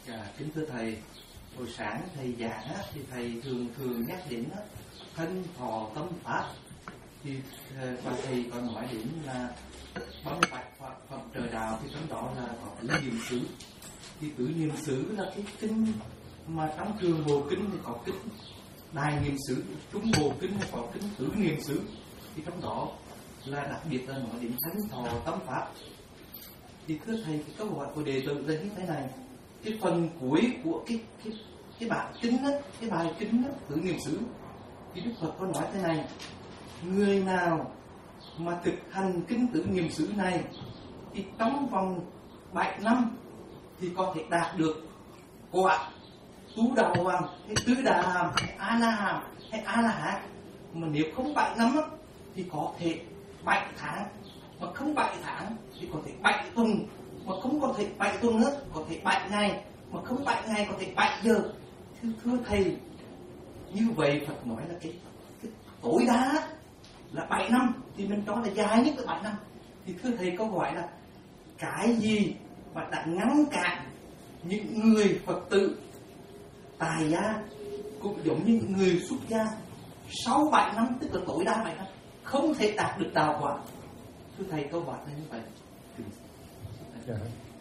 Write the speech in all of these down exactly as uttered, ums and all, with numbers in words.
Dạ, kính thưa thầy, hồi sáng thầy giảng á, thì thầy thường thường nhắc đến á, thân thọ tâm pháp. Thì và thầy còn nói đến là bấm bạch hoặc phẩm trời đạo, thì trong đó là có cái niệm xứ. Thì tứ niệm xứ là cái kinh mà trong trường bộ kinh thì có kinh đại niệm xứ, trung bộ kinh thì có kinh tứ niệm xứ. Thì trong đó là đặc biệt là nói đến thân thọ tâm pháp. Thì thưa thầy, cái câu hỏi của đệ tử là như thế này: cái phần cuối của cái cái cái bài kinh đó, cái bài kinh đó, tứ niệm xứ, thì Đức Phật có nói thế này: người nào mà thực hành kinh tứ niệm xứ này thì trong vòng bảy năm thì có thể đạt được quả tú đạo hoàng, hay tứ đà hàm, hay a la hàm, hay a la hán. Mà nếu không bảy năm đó, thì có thể bảy tháng, mà không bảy tháng thì có thể bảy tuần, mà không có thể bảy tuần nữa có thể bảy ngày, mà không bảy ngày có thể bảy giờ. Thưa, thưa thầy, như vậy Phật nói là cái, cái tối đa là bảy năm, thì mình cho là dài nhất là bảy năm. Thì thưa thầy, câu hỏi là cái gì mà đã ngăn cản những người Phật tử tài gia cũng giống như người xuất gia sau bảy năm, tức là tối đa bảy năm, không thể đạt được đạo quả? Thưa thầy, câu hỏi là như vậy. Dạ.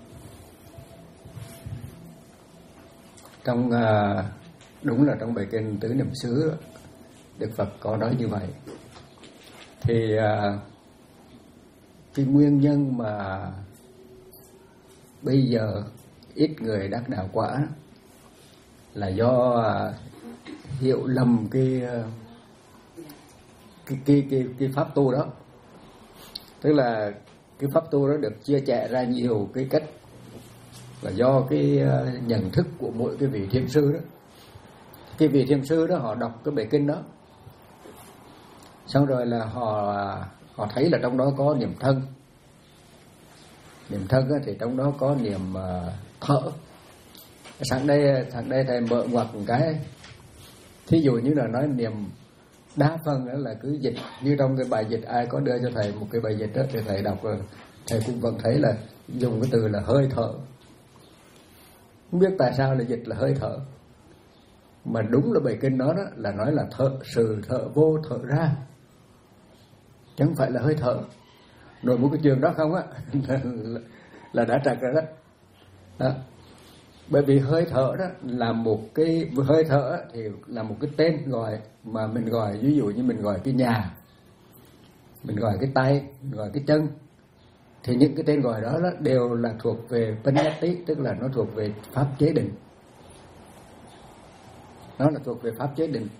Trong uh, đúng là trong bài kinh tứ niệm xứ, Đức Phật có nói như vậy. Thì uh, cái nguyên nhân mà bây giờ ít người đắc đạo quả là do uh, hiểu lầm cái, uh, cái, cái, cái, cái pháp tu đó. Tức là cái pháp tu đó được chia sẻ ra nhiều cái cách, là do cái uh, nhận thức của mỗi cái vị thiền sư đó. Cái vị thiền sư đó họ đọc cái bài kinh đó, xong rồi là họ họ thấy là trong đó có niệm thân. Niệm thân thì trong đó có niệm uh, thở. Sáng đây, sáng đây thầy mở ngoặt một cái. Thí dụ như là nói niệm, đa phần đó là cứ dịch, như trong cái bài dịch ai có đưa cho thầy một cái bài dịch đó thì thầy đọc rồi, thầy cũng vẫn thấy là dùng cái từ là hơi thở. Không biết tại sao là dịch là hơi thở, mà đúng là bài kinh đó, đó là nói là thở, sự thở vô thở ra, chứ không phải là hơi thở. Rồi một cái trường đó không á là, là đã trật rồi đó. Đó. Bởi vì hơi thở đó là một cái, hơi thở thì là một cái tên gọi mà mình gọi, ví dụ như mình gọi cái nhà, mình gọi cái tay, mình gọi cái chân, thì những cái tên gọi đó, đó đều là thuộc về Panyati, tức là nó thuộc về pháp chế định. Nó là thuộc về pháp chế định.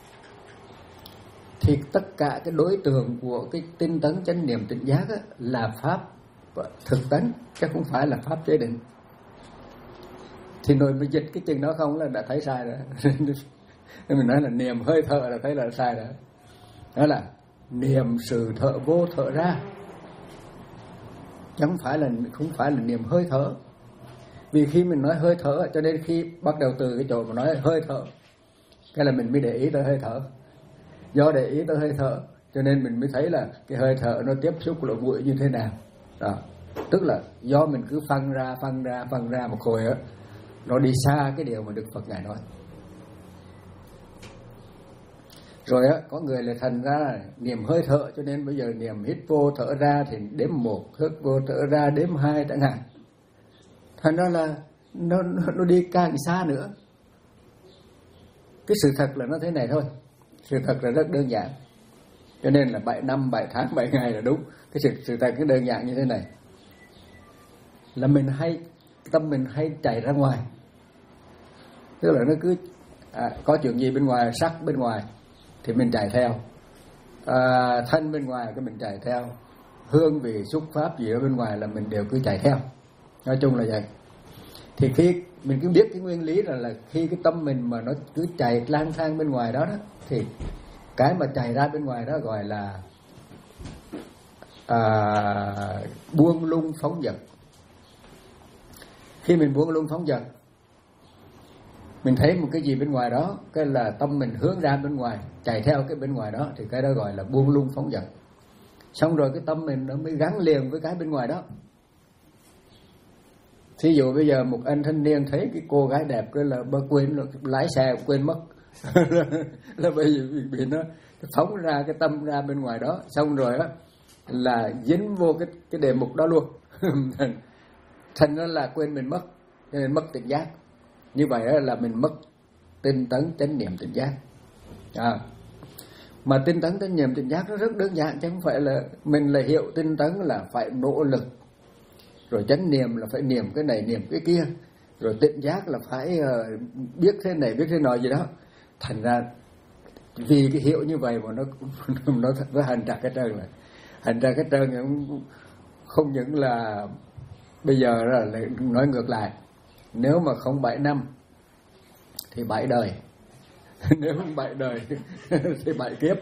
Thì tất cả cái đối tượng của cái tinh tấn chánh niệm tỉnh giác á, là pháp thực tánh, chứ không phải là pháp chế định. Thì rồi mình dịch cái chừng đó không là đã thấy sai rồi. Nên mình nói là niệm hơi thở là thấy là sai rồi. Đó là niệm sự thở vô thở ra, chứ không phải là không phải là niệm hơi thở. Vì khi mình nói hơi thở, cho nên khi bắt đầu từ cái chỗ mà nói hơi thở, cái là mình mới để ý tới hơi thở. Do để ý tới hơi thở, cho nên mình mới thấy là cái hơi thở nó tiếp xúc lỗ mũi như thế nào. Đó. Tức là do mình cứ phân ra, phân ra, phân ra một hồi á, nó đi xa cái điều mà Đức Phật Ngài nói. Rồi á, có người lại thành ra là niệm hơi thở, cho nên bây giờ niệm hít vô thở ra thì đếm một, hít vô thở ra đếm hai chẳng hạn. Thành ra là nó, nó, nó đi càng xa nữa. Cái sự thật là nó thế này thôi. Sự thật là rất đơn giản. Cho nên là bảy năm, bảy tháng, bảy ngày là đúng. Cái sự, sự thật cái đơn giản như thế này. Là mình hay, tâm mình hay chạy ra ngoài. Tức là nó cứ à, có chuyện gì bên ngoài, sắc bên ngoài thì mình chạy theo, à, thân bên ngoài cái mình chạy theo, hương vị xúc pháp gì ở bên ngoài là mình đều cứ chạy theo. Nói chung là vậy. Thì khi mình cứ biết cái nguyên lý là, là khi cái tâm mình mà nó cứ chạy lang thang bên ngoài đó, đó thì cái mà chạy ra bên ngoài đó gọi là à, buông lung phóng dật. Khi mình buông lung phóng dật, mình thấy một cái gì bên ngoài đó, cái là tâm mình hướng ra bên ngoài, chạy theo cái bên ngoài đó, thì cái đó gọi là buông lung phóng dật. Xong rồi cái tâm mình nó mới gắn liền với cái bên ngoài đó. thí dụ bây giờ một anh thanh niên thấy cái cô gái đẹp cái là bơ quên lái xe quên mất là bởi vì bị nó phóng ra cái tâm ra bên ngoài đó, xong rồi á là dính vô cái cái đề mục đó luôn. Thành nó là quên mình mất, cho nên mất tỉnh giác. Như vậy á là mình mất tinh tấn chánh niệm tỉnh giác. À, mà tinh tấn chánh niệm tỉnh giác nó rất đơn giản, chứ không phải là mình là hiệu tinh tấn là phải nỗ lực, rồi chánh niệm là phải niệm cái này niệm cái kia, rồi tỉnh giác là phải uh, biết thế này biết thế nọ gì đó. Thành ra vì cái hiệu như vậy mà nó nó nó hành trà cái trơn là hành trà cái trơn cũng không những là bây giờ là nói ngược lại, nếu mà không bảy năm thì bảy đời, nếu không bảy đời thì bảy kiếp.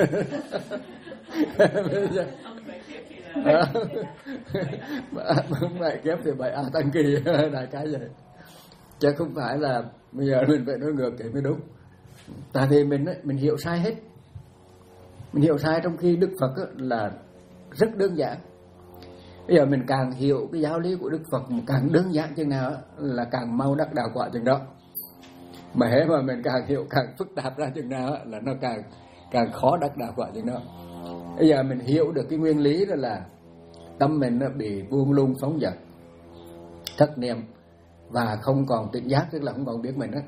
Bảy kiếp thì bảy a tăng kỳ đại cái vậy, chứ không phải là bây giờ mình phải nói ngược thì mới đúng. Tại vì mình mình hiểu sai hết, mình hiểu sai, trong khi Đức Phật là rất đơn giản. Bây giờ mình càng hiểu cái giáo lý của Đức Phật càng đơn giản chừng nào là càng mau đắc đạo quả chừng đó. Mà hễ mà mình càng hiểu càng phức tạp ra chừng nào là nó càng càng khó đắc đạo quả chừng đó. Bây giờ mình hiểu được cái nguyên lý đó là tâm mình nó bị buông lung phóng dật, thất niệm và không còn tỉnh giác, tức là không còn biết mình đó.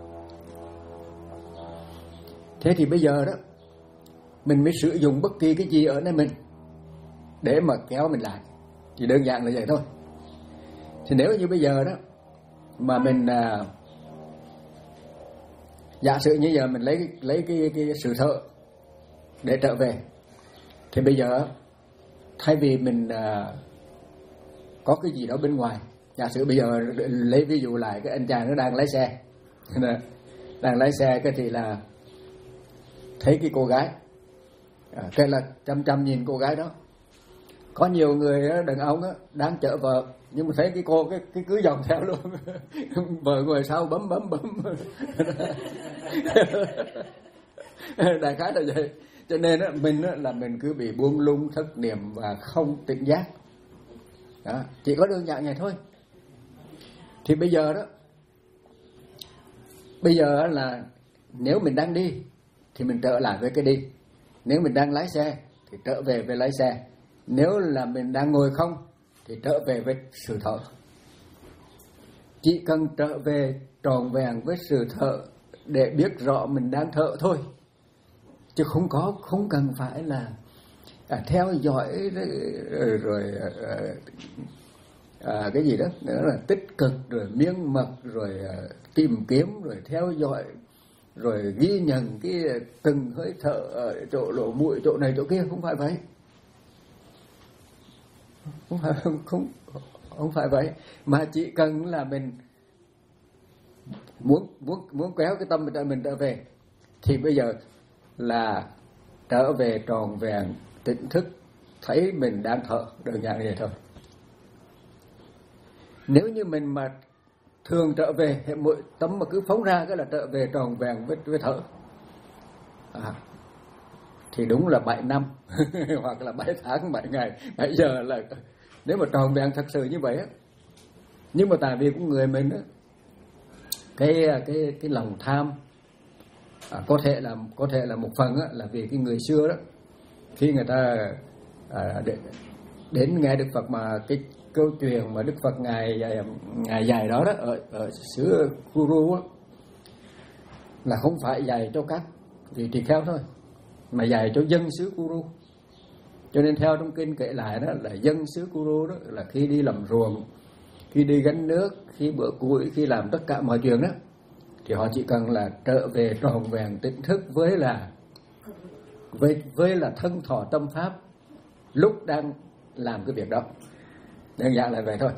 Thế thì bây giờ đó mình mới sử dụng bất kỳ cái gì ở nơi mình để mà kéo mình lại, chỉ đơn giản là vậy thôi. Thì nếu như bây giờ đó mà mình à, giả sử như giờ mình lấy lấy cái cái sự thợ để trở về, thì bây giờ thay vì mình à, có cái gì đó bên ngoài, giả sử bây giờ lấy ví dụ lại cái anh chàng nó đang lái xe, đang lái xe cái thì là thấy cái cô gái, à, cái là chăm chăm nhìn cô gái đó. Có nhiều người đàn ông á, đang chở vợ nhưng mà thấy cái cô cái cái cứ dòng theo luôn. Vợ ngồi sau bấm bấm bấm. Đại khái là vậy. Cho nên á, mình á, là mình cứ bị buông lung thất niệm và không tỉnh giác. Đó, chỉ có đơn giản vậy thôi. Thì bây giờ đó, bây giờ là nếu mình đang đi thì mình trở lại với cái đi. Nếu mình đang lái xe thì trở về với lái xe. Nếu là mình đang ngồi không thì trở về với sự thở. Chỉ cần trở về tròn vẹn với sự thở để biết rõ mình đang thở thôi, chứ không có không cần phải là à, theo dõi rồi, rồi à, à, cái gì đó nữa là tích cực rồi miếng mật rồi à, tìm kiếm rồi theo dõi rồi ghi nhận cái từng hơi thở ở chỗ lỗ mũi chỗ này chỗ kia, không phải vậy. Không phải, không, không, không phải vậy. Mà chỉ cần là mình muốn muốn muốn kéo cái tâm mình, mình trở về thì bây giờ là trở về tròn vẹn tỉnh thức, thấy mình đang thở, đơn giản như vậy thôi. Nếu như mình mà thường trở về, mỗi tâm mà cứ phóng ra cái là trở về tròn vẹn với, với thở, à, thì đúng là bảy năm hoặc là bảy tháng, bảy ngày, bảy giờ là nếu mà tròn vẹn thật sự như vậy á. Nhưng mà tại vì của người mình á, cái cái cái lòng tham à, có thể là có thể là một phần á, là vì cái người xưa đó khi người ta à, đến, đến nghe Đức Phật mà cái câu chuyện mà Đức Phật ngài ngài dạy đó đó ở ở xứ Kuru á, là không phải dạy cho các vị tỳ kheo thôi, mà dạy cho dân xứ Kuru. Cho nên theo trong kinh kể lại đó là dân xứ Kuru đó là khi đi làm ruộng, khi đi gánh nước, khi bữa củi, khi làm tất cả mọi chuyện đó, thì họ chỉ cần là trở về tròn vẹn tỉnh thức với là với với là thân thọ tâm pháp lúc đang làm cái việc đó. Đơn giản là vậy thôi.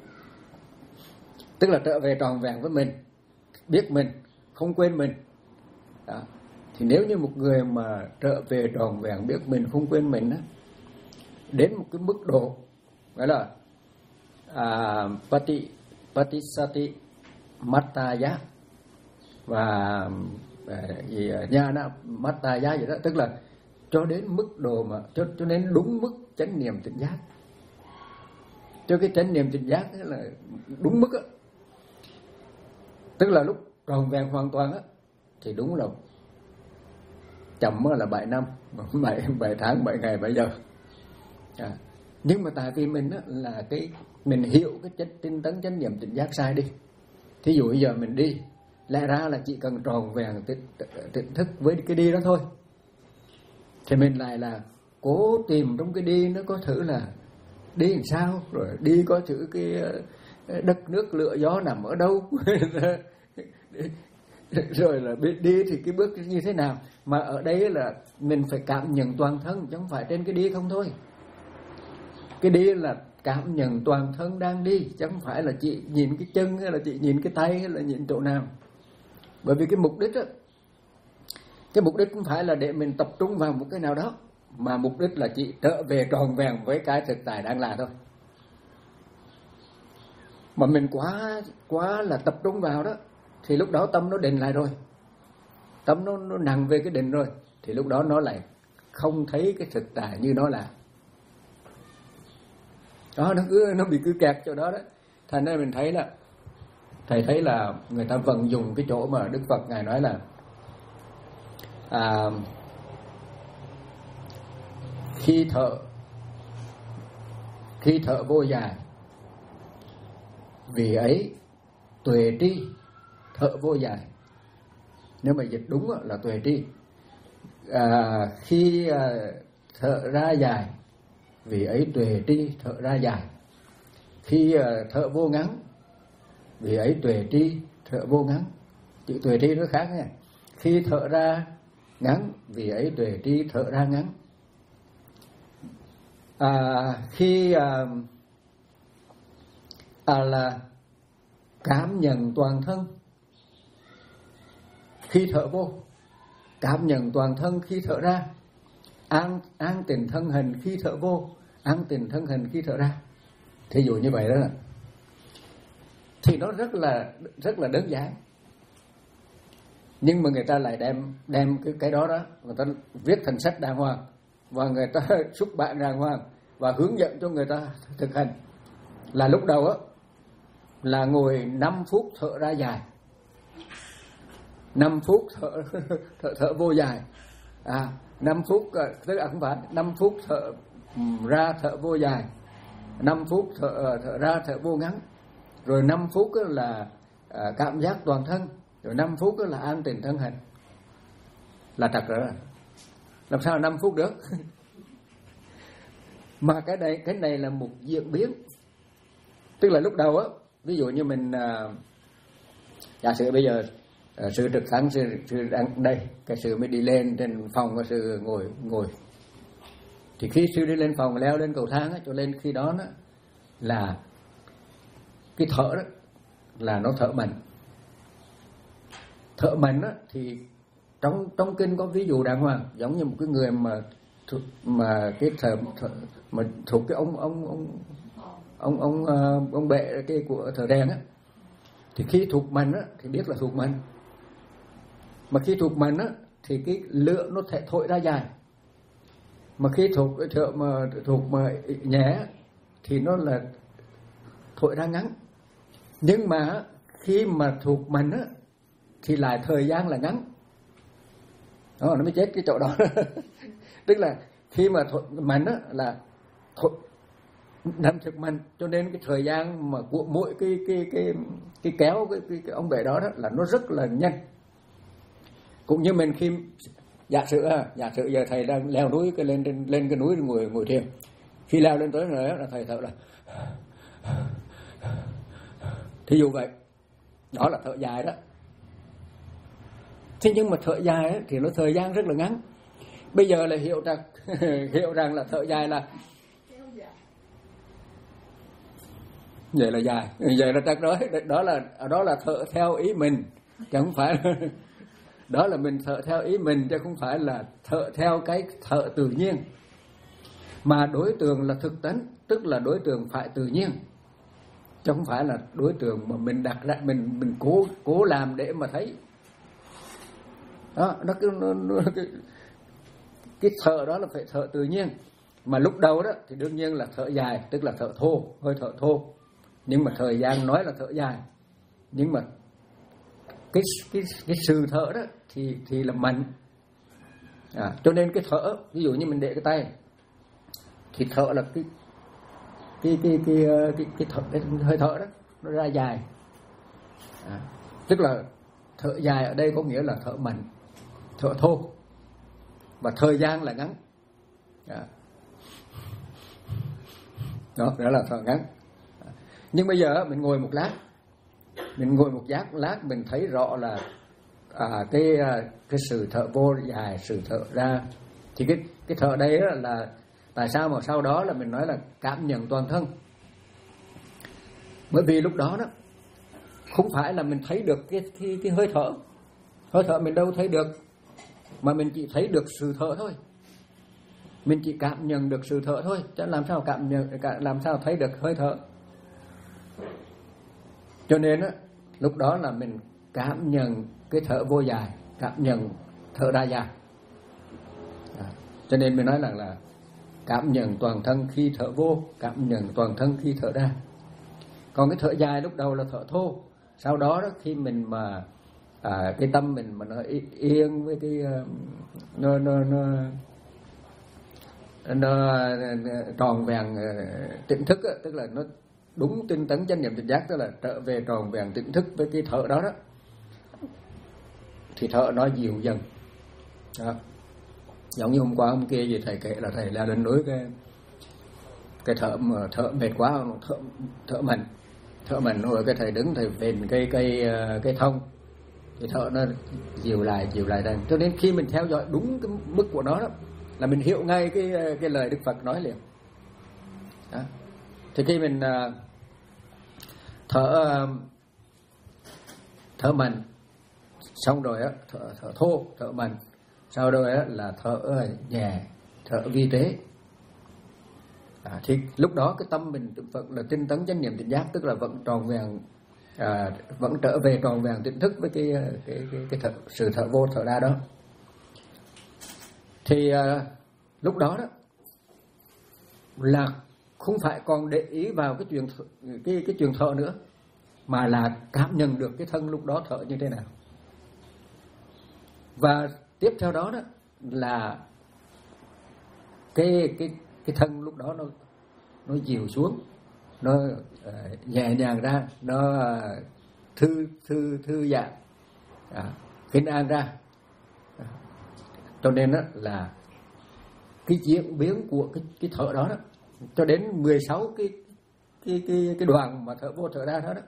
Tức là trở về tròn vẹn với mình, biết mình, không quên mình. Đó. Thì nếu như một người mà trở về tròn vẹn biết mình, không quên mình đó, đến một cái mức độ gọi là à, pati patisati mattaya và à, gì nhana mattaya vậy đó, tức là cho đến mức độ mà cho cho đến đúng mức chánh niệm tỉnh giác, cho cái chánh niệm tỉnh giác là đúng mức á, tức là lúc tròn vẹn hoàn toàn á, thì đúng là chậm là bảy năm, bảy bảy tháng, bảy ngày, bảy giờ. À, nhưng mà tại vì mình á, là cái mình hiểu cái chất tinh tấn chánh niệm tỉnh giác sai đi. Thí dụ bây giờ mình đi, lẽ ra là chỉ cần tròn vẹn tỉnh thức với cái đi đó thôi, thì mình lại là cố tìm trong cái đi nó có thử là đi làm sao, rồi đi có thử cái đất nước lửa gió nằm ở đâu rồi là biết đi thì cái bước như thế nào. Mà ở đây là mình phải cảm nhận toàn thân, chứ không phải trên cái đi không thôi. Cái đi là cảm nhận toàn thân đang đi, chứ không phải là chị nhìn cái chân hay là chị nhìn cái tay hay là nhìn chỗ nào. Bởi vì cái mục đích á, cái mục đích không phải là để mình tập trung vào một cái nào đó, mà mục đích là chị trở về tròn vẹn với cái thực tại đang là thôi. Mà mình quá quá là tập trung vào đó, thì lúc đó tâm nó định lại rồi, tâm nó, nó nặng về cái định rồi, thì lúc đó nó lại không thấy cái thực tại như nó là. Đó, nó cứ nó bị cứ kẹt chỗ đó đó. Thành ra mình thấy là thầy thấy là người ta vận dụng cái chỗ mà Đức Phật ngài nói là à, khi thở khi thở vô dài, vì ấy tuệ tri thở vô dài. Nếu mà dịch đúng là tuệ tri. À, khi à, thở ra dài, vì ấy tuệ tri thở ra dài. Khi à, thở vô ngắn, vì ấy tuệ tri thở vô ngắn. Chữ tuệ tri nó khác nha. Khi thở ra ngắn, vì ấy tuệ tri thở ra ngắn. À, khi à, à, là cảm nhận toàn thân khi thở vô, cảm nhận toàn thân khi thở ra, an an tịnh thân hình khi thở vô, an tịnh thân hình khi thở ra. Thí dụ như vậy đó là, thì nó rất là rất là đơn giản, nhưng mà người ta lại đem đem cái cái đó đó, người ta viết thành sách đàng hoàng và người ta xuất bản đàng hoàng và hướng dẫn cho người ta thực hành. Là lúc đầu á là ngồi năm phút thở ra dài, năm phút thở, thở, thở vô dài, à, năm phút, tức là không phải năm phút thở ra thở vô dài, năm phút thở, thở ra thở vô ngắn, rồi năm phút là à, cảm giác toàn thân, rồi năm phút là an tịnh thân hình. Là trật rồi, làm sao năm phút được? Mà cái này cái này là một diễn biến, tức là lúc đầu á, ví dụ như mình à, giả sử bây giờ à, sư Trực Thắng sư, sư đang đây, cái sư mới đi lên trên phòng, cái sư ngồi ngồi thì khi sư đi lên phòng leo lên cầu thang á, cho lên khi đó nó là cái thở đó là nó thở mạnh. Thở mạnh á thì trong trong kinh có ví dụ đàng hoàng, giống như một cái người mà thuộc, mà cái thở, thở mà thuộc cái ông ông ông ông ông ông, ông bệ cái của thở đèn á, thì khi thuộc mạnh á thì biết là thuộc mạnh, mà khi thuộc mạnh á thì cái lửa nó thể thổi ra dài, mà khi thuộc thở mà thuộc mà nhẹ thì nó là thổi ra ngắn. Nhưng mà khi mà thuộc mạnh á thì lại thời gian là ngắn. Đó, nó mới chết cái chỗ đó. Tức là khi mà thổi mạnh á là thổi nắm thực mạnh, cho nên cái thời gian mà của mỗi cái cái cái cái kéo cái, cái, cái ông bể đó, đó là nó rất là nhanh. Cũng như mình khi giả sử à, giả sử giờ thầy đang leo núi cái lên trên lên cái núi ngồi ngồi thiền, khi leo lên tới rồi đó là thầy thở là thí dụ vậy, đó là thở dài đó. Thế nhưng mà thở dài ấy, thì nó thời gian rất là ngắn. Bây giờ là hiểu rằng hiểu rằng là thở dài là vậy là dài, vậy là chắc nói đó là đó là thở theo ý mình, chứ không phải là, đó là mình thở theo ý mình, chứ không phải là thở theo cái thở tự nhiên. Mà đối tượng là thực tánh, tức là đối tượng phải tự nhiên, chứ không phải là đối tượng mà mình đặt ra, mình mình cố cố làm để mà thấy. Đó, nó cứ nó, nó, cái, cái thở đó là phải thở tự nhiên. Mà lúc đầu đó thì đương nhiên là thở dài, tức là thở thô, hơi thở thô. Nhưng mà thời gian nói là thở dài, nhưng mà cái cái cái sự thở đó thì thì là mạnh. À, cho nên cái thở, ví dụ như mình để cái tay thì thở là cái cái cái cái cái, cái, thở, cái hơi thở đó nó ra dài. À, tức là thở dài ở đây có nghĩa là thở mạnh, thở thô, và thời gian là ngắn. À, đó, đó là thở ngắn. À, nhưng bây giờ mình ngồi một lát, mình ngồi một giác lát mình thấy rõ là à, cái cái sự thở vô dài, sự thở ra. Thì cái cái thở đây là tại sao mà sau đó là mình nói là cảm nhận toàn thân. Bởi vì lúc đó đó không phải là mình thấy được cái cái cái hơi thở, hơi thở mình đâu thấy được, mà mình chỉ thấy được sự thở thôi. Mình chỉ cảm nhận được sự thở thôi, chứ làm sao cảm nhận, làm sao thấy được hơi thở. Cho nên á, lúc đó là mình cảm nhận cái thở vô dài, cảm nhận thở ra dài. À, cho nên mình nói rằng là cảm nhận toàn thân khi thở vô, cảm nhận toàn thân khi thở ra. Còn cái thở dài lúc đầu là thở thô, sau đó đó khi mình mà à, cái tâm mình mà nó yên với cái nó nó nó nó tròn vẹn tỉnh thức đó, tức là nó đúng tinh tấn chánh niệm tỉnh giác, tức là trở về tròn vẹn tỉnh thức với cái thở đó đó, thì thở nó dịu dần. Đó. Giống như hôm qua hôm kia gì thầy kể là thầy leo lên núi cái cái thở mà thở mệt quá, thở thở mạnh, thở mạnh rồi cái thầy đứng thầy vền cây cây cây thông, cái thở nó dịu lại dịu lại đây. Cho nên khi mình theo dõi đúng cái mức của nó đó là mình hiểu ngay cái cái lời Đức Phật nói liền. Đó. Thì khi mình uh, thở uh, thở mạnh xong rồi á, thở, thở thô, thở mạnh, sau đó á là thở nhẹ, thở vi tế. À, thì lúc đó cái tâm mình vẫn là tinh tấn chánh niệm tỉnh giác, tức là vẫn tròn vẹn, à, vẫn trở về tròn vẹn tỉnh thức với cái cái cái, cái thở, sự thở vô thở ra đó. Thì à, lúc đó đó là không phải còn để ý vào cái chuyện cái cái chuyện thở nữa, mà là cảm nhận được cái thân lúc đó thở như thế nào. Và tiếp theo đó đó là cái cái cái thân lúc đó nó nó dịu xuống, nó uh, nhẹ nhàng ra, nó uh, thư thư thư giãn, à, khinh an ra. À, cho nên đó là cái diễn biến của cái cái thở đó đó cho đến mười sáu cái cái cái cái đoạn mà thở vô thở ra đó đó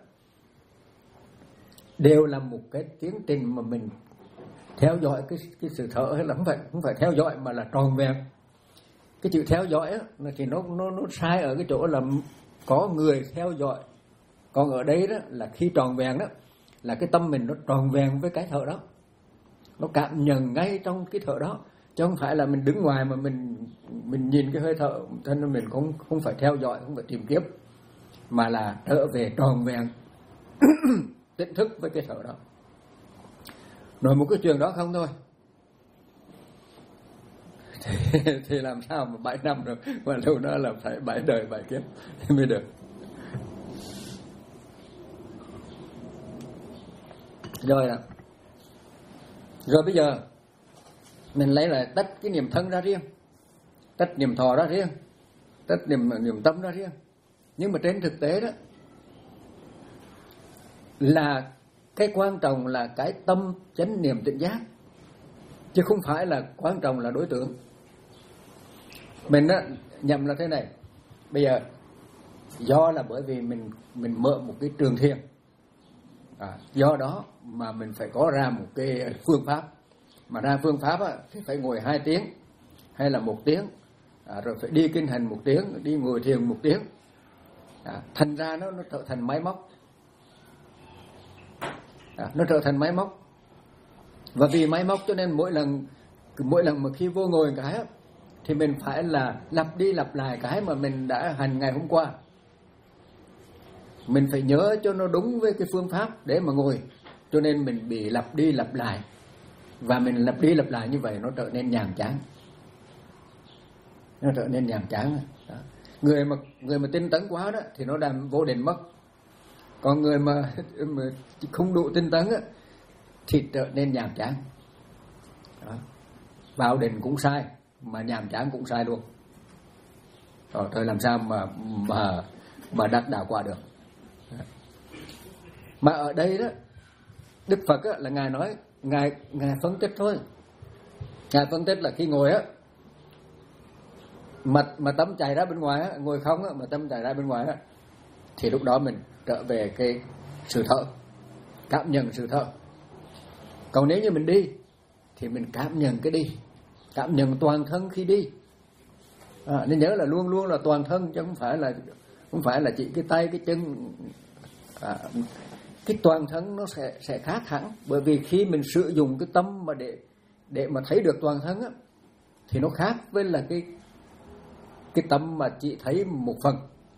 đều là một cái tiến trình mà mình theo dõi cái cái sự thở, hay là không phải không phải theo dõi mà là tròn vẹn. Cái chữ theo dõi á thì nó nó nó sai ở cái chỗ là có người theo dõi, còn ở đây đó là khi tròn vẹn đó là cái tâm mình nó tròn vẹn với cái thở đó, nó cảm nhận ngay trong cái thở đó, chứ không phải là mình đứng ngoài mà mình mình nhìn cái hơi thở, cho nên mình cũng không phải theo dõi, không phải tìm kiếm, mà là trở về tròn vẹn tỉnh thức với cái thở đó. Nói một cái chuyện đó không thôi thì, thì làm sao mà bảy năm rồi, mà lâu đó là phải bảy đời bảy kiếp mới được. Rồi đó. Rồi bây giờ mình lấy lại tách cái niệm thân ra riêng, tách niệm thọ ra riêng, tách niệm niệm tâm ra riêng. Nhưng mà trên thực tế đó là cái quan trọng là cái tâm chánh niệm tỉnh giác, chứ không phải là quan trọng là đối tượng. Mình á nhầm là thế này. Bây giờ do là bởi vì mình mình mở một cái trường thiền, à, do đó mà mình phải có ra một cái phương pháp, mà ra phương pháp á thì phải ngồi hai tiếng hay là một tiếng, à, rồi phải đi kinh hành một tiếng, đi ngồi thiền một tiếng, à, thành ra nó nó trở thành máy móc, à, nó trở thành máy móc. Và vì máy móc cho nên mỗi lần mỗi lần mà khi vô ngồi cái á, thì mình phải là lặp đi lặp lại cái mà mình đã hành ngày hôm qua. Mình phải nhớ cho nó đúng với cái phương pháp để mà ngồi, cho nên mình bị lặp đi lặp lại, và mình lặp đi lặp lại như vậy nó trở nên nhàm chán. nó trở nên nhàm chán. Đó. Người mà người mà tinh tấn quá đó thì nó làm vô định mất. Còn người mà, mà không đủ tinh tấn á, thì trở nên nhàm chán. Đó. Vào định cũng sai, mà nhàm chán cũng sai luôn. Rồi thôi làm sao mà mà mà đắc đạo quả được. Đó. Mà ở đây đó, Đức Phật á, là ngài nói, ngài ngài phân tích thôi. Ngài phân tích là khi ngồi á, mà mà tâm chạy ra bên ngoài á, ngồi không á, mà tâm chạy ra bên ngoài á, thì lúc đó mình trở về cái sự thở, cảm nhận sự thở. Còn nếu như mình đi thì mình cảm nhận cái đi, cảm nhận toàn thân khi đi. À, nên nhớ là luôn luôn là toàn thân, chứ không phải là không phải là chỉ cái tay cái chân. À, cái toàn thân nó sẽ sẽ khác hẳn, bởi vì khi mình sử dụng cái tâm mà để để mà thấy được toàn thân á, thì nó khác với là cái cái tâm mà chỉ thấy một phần.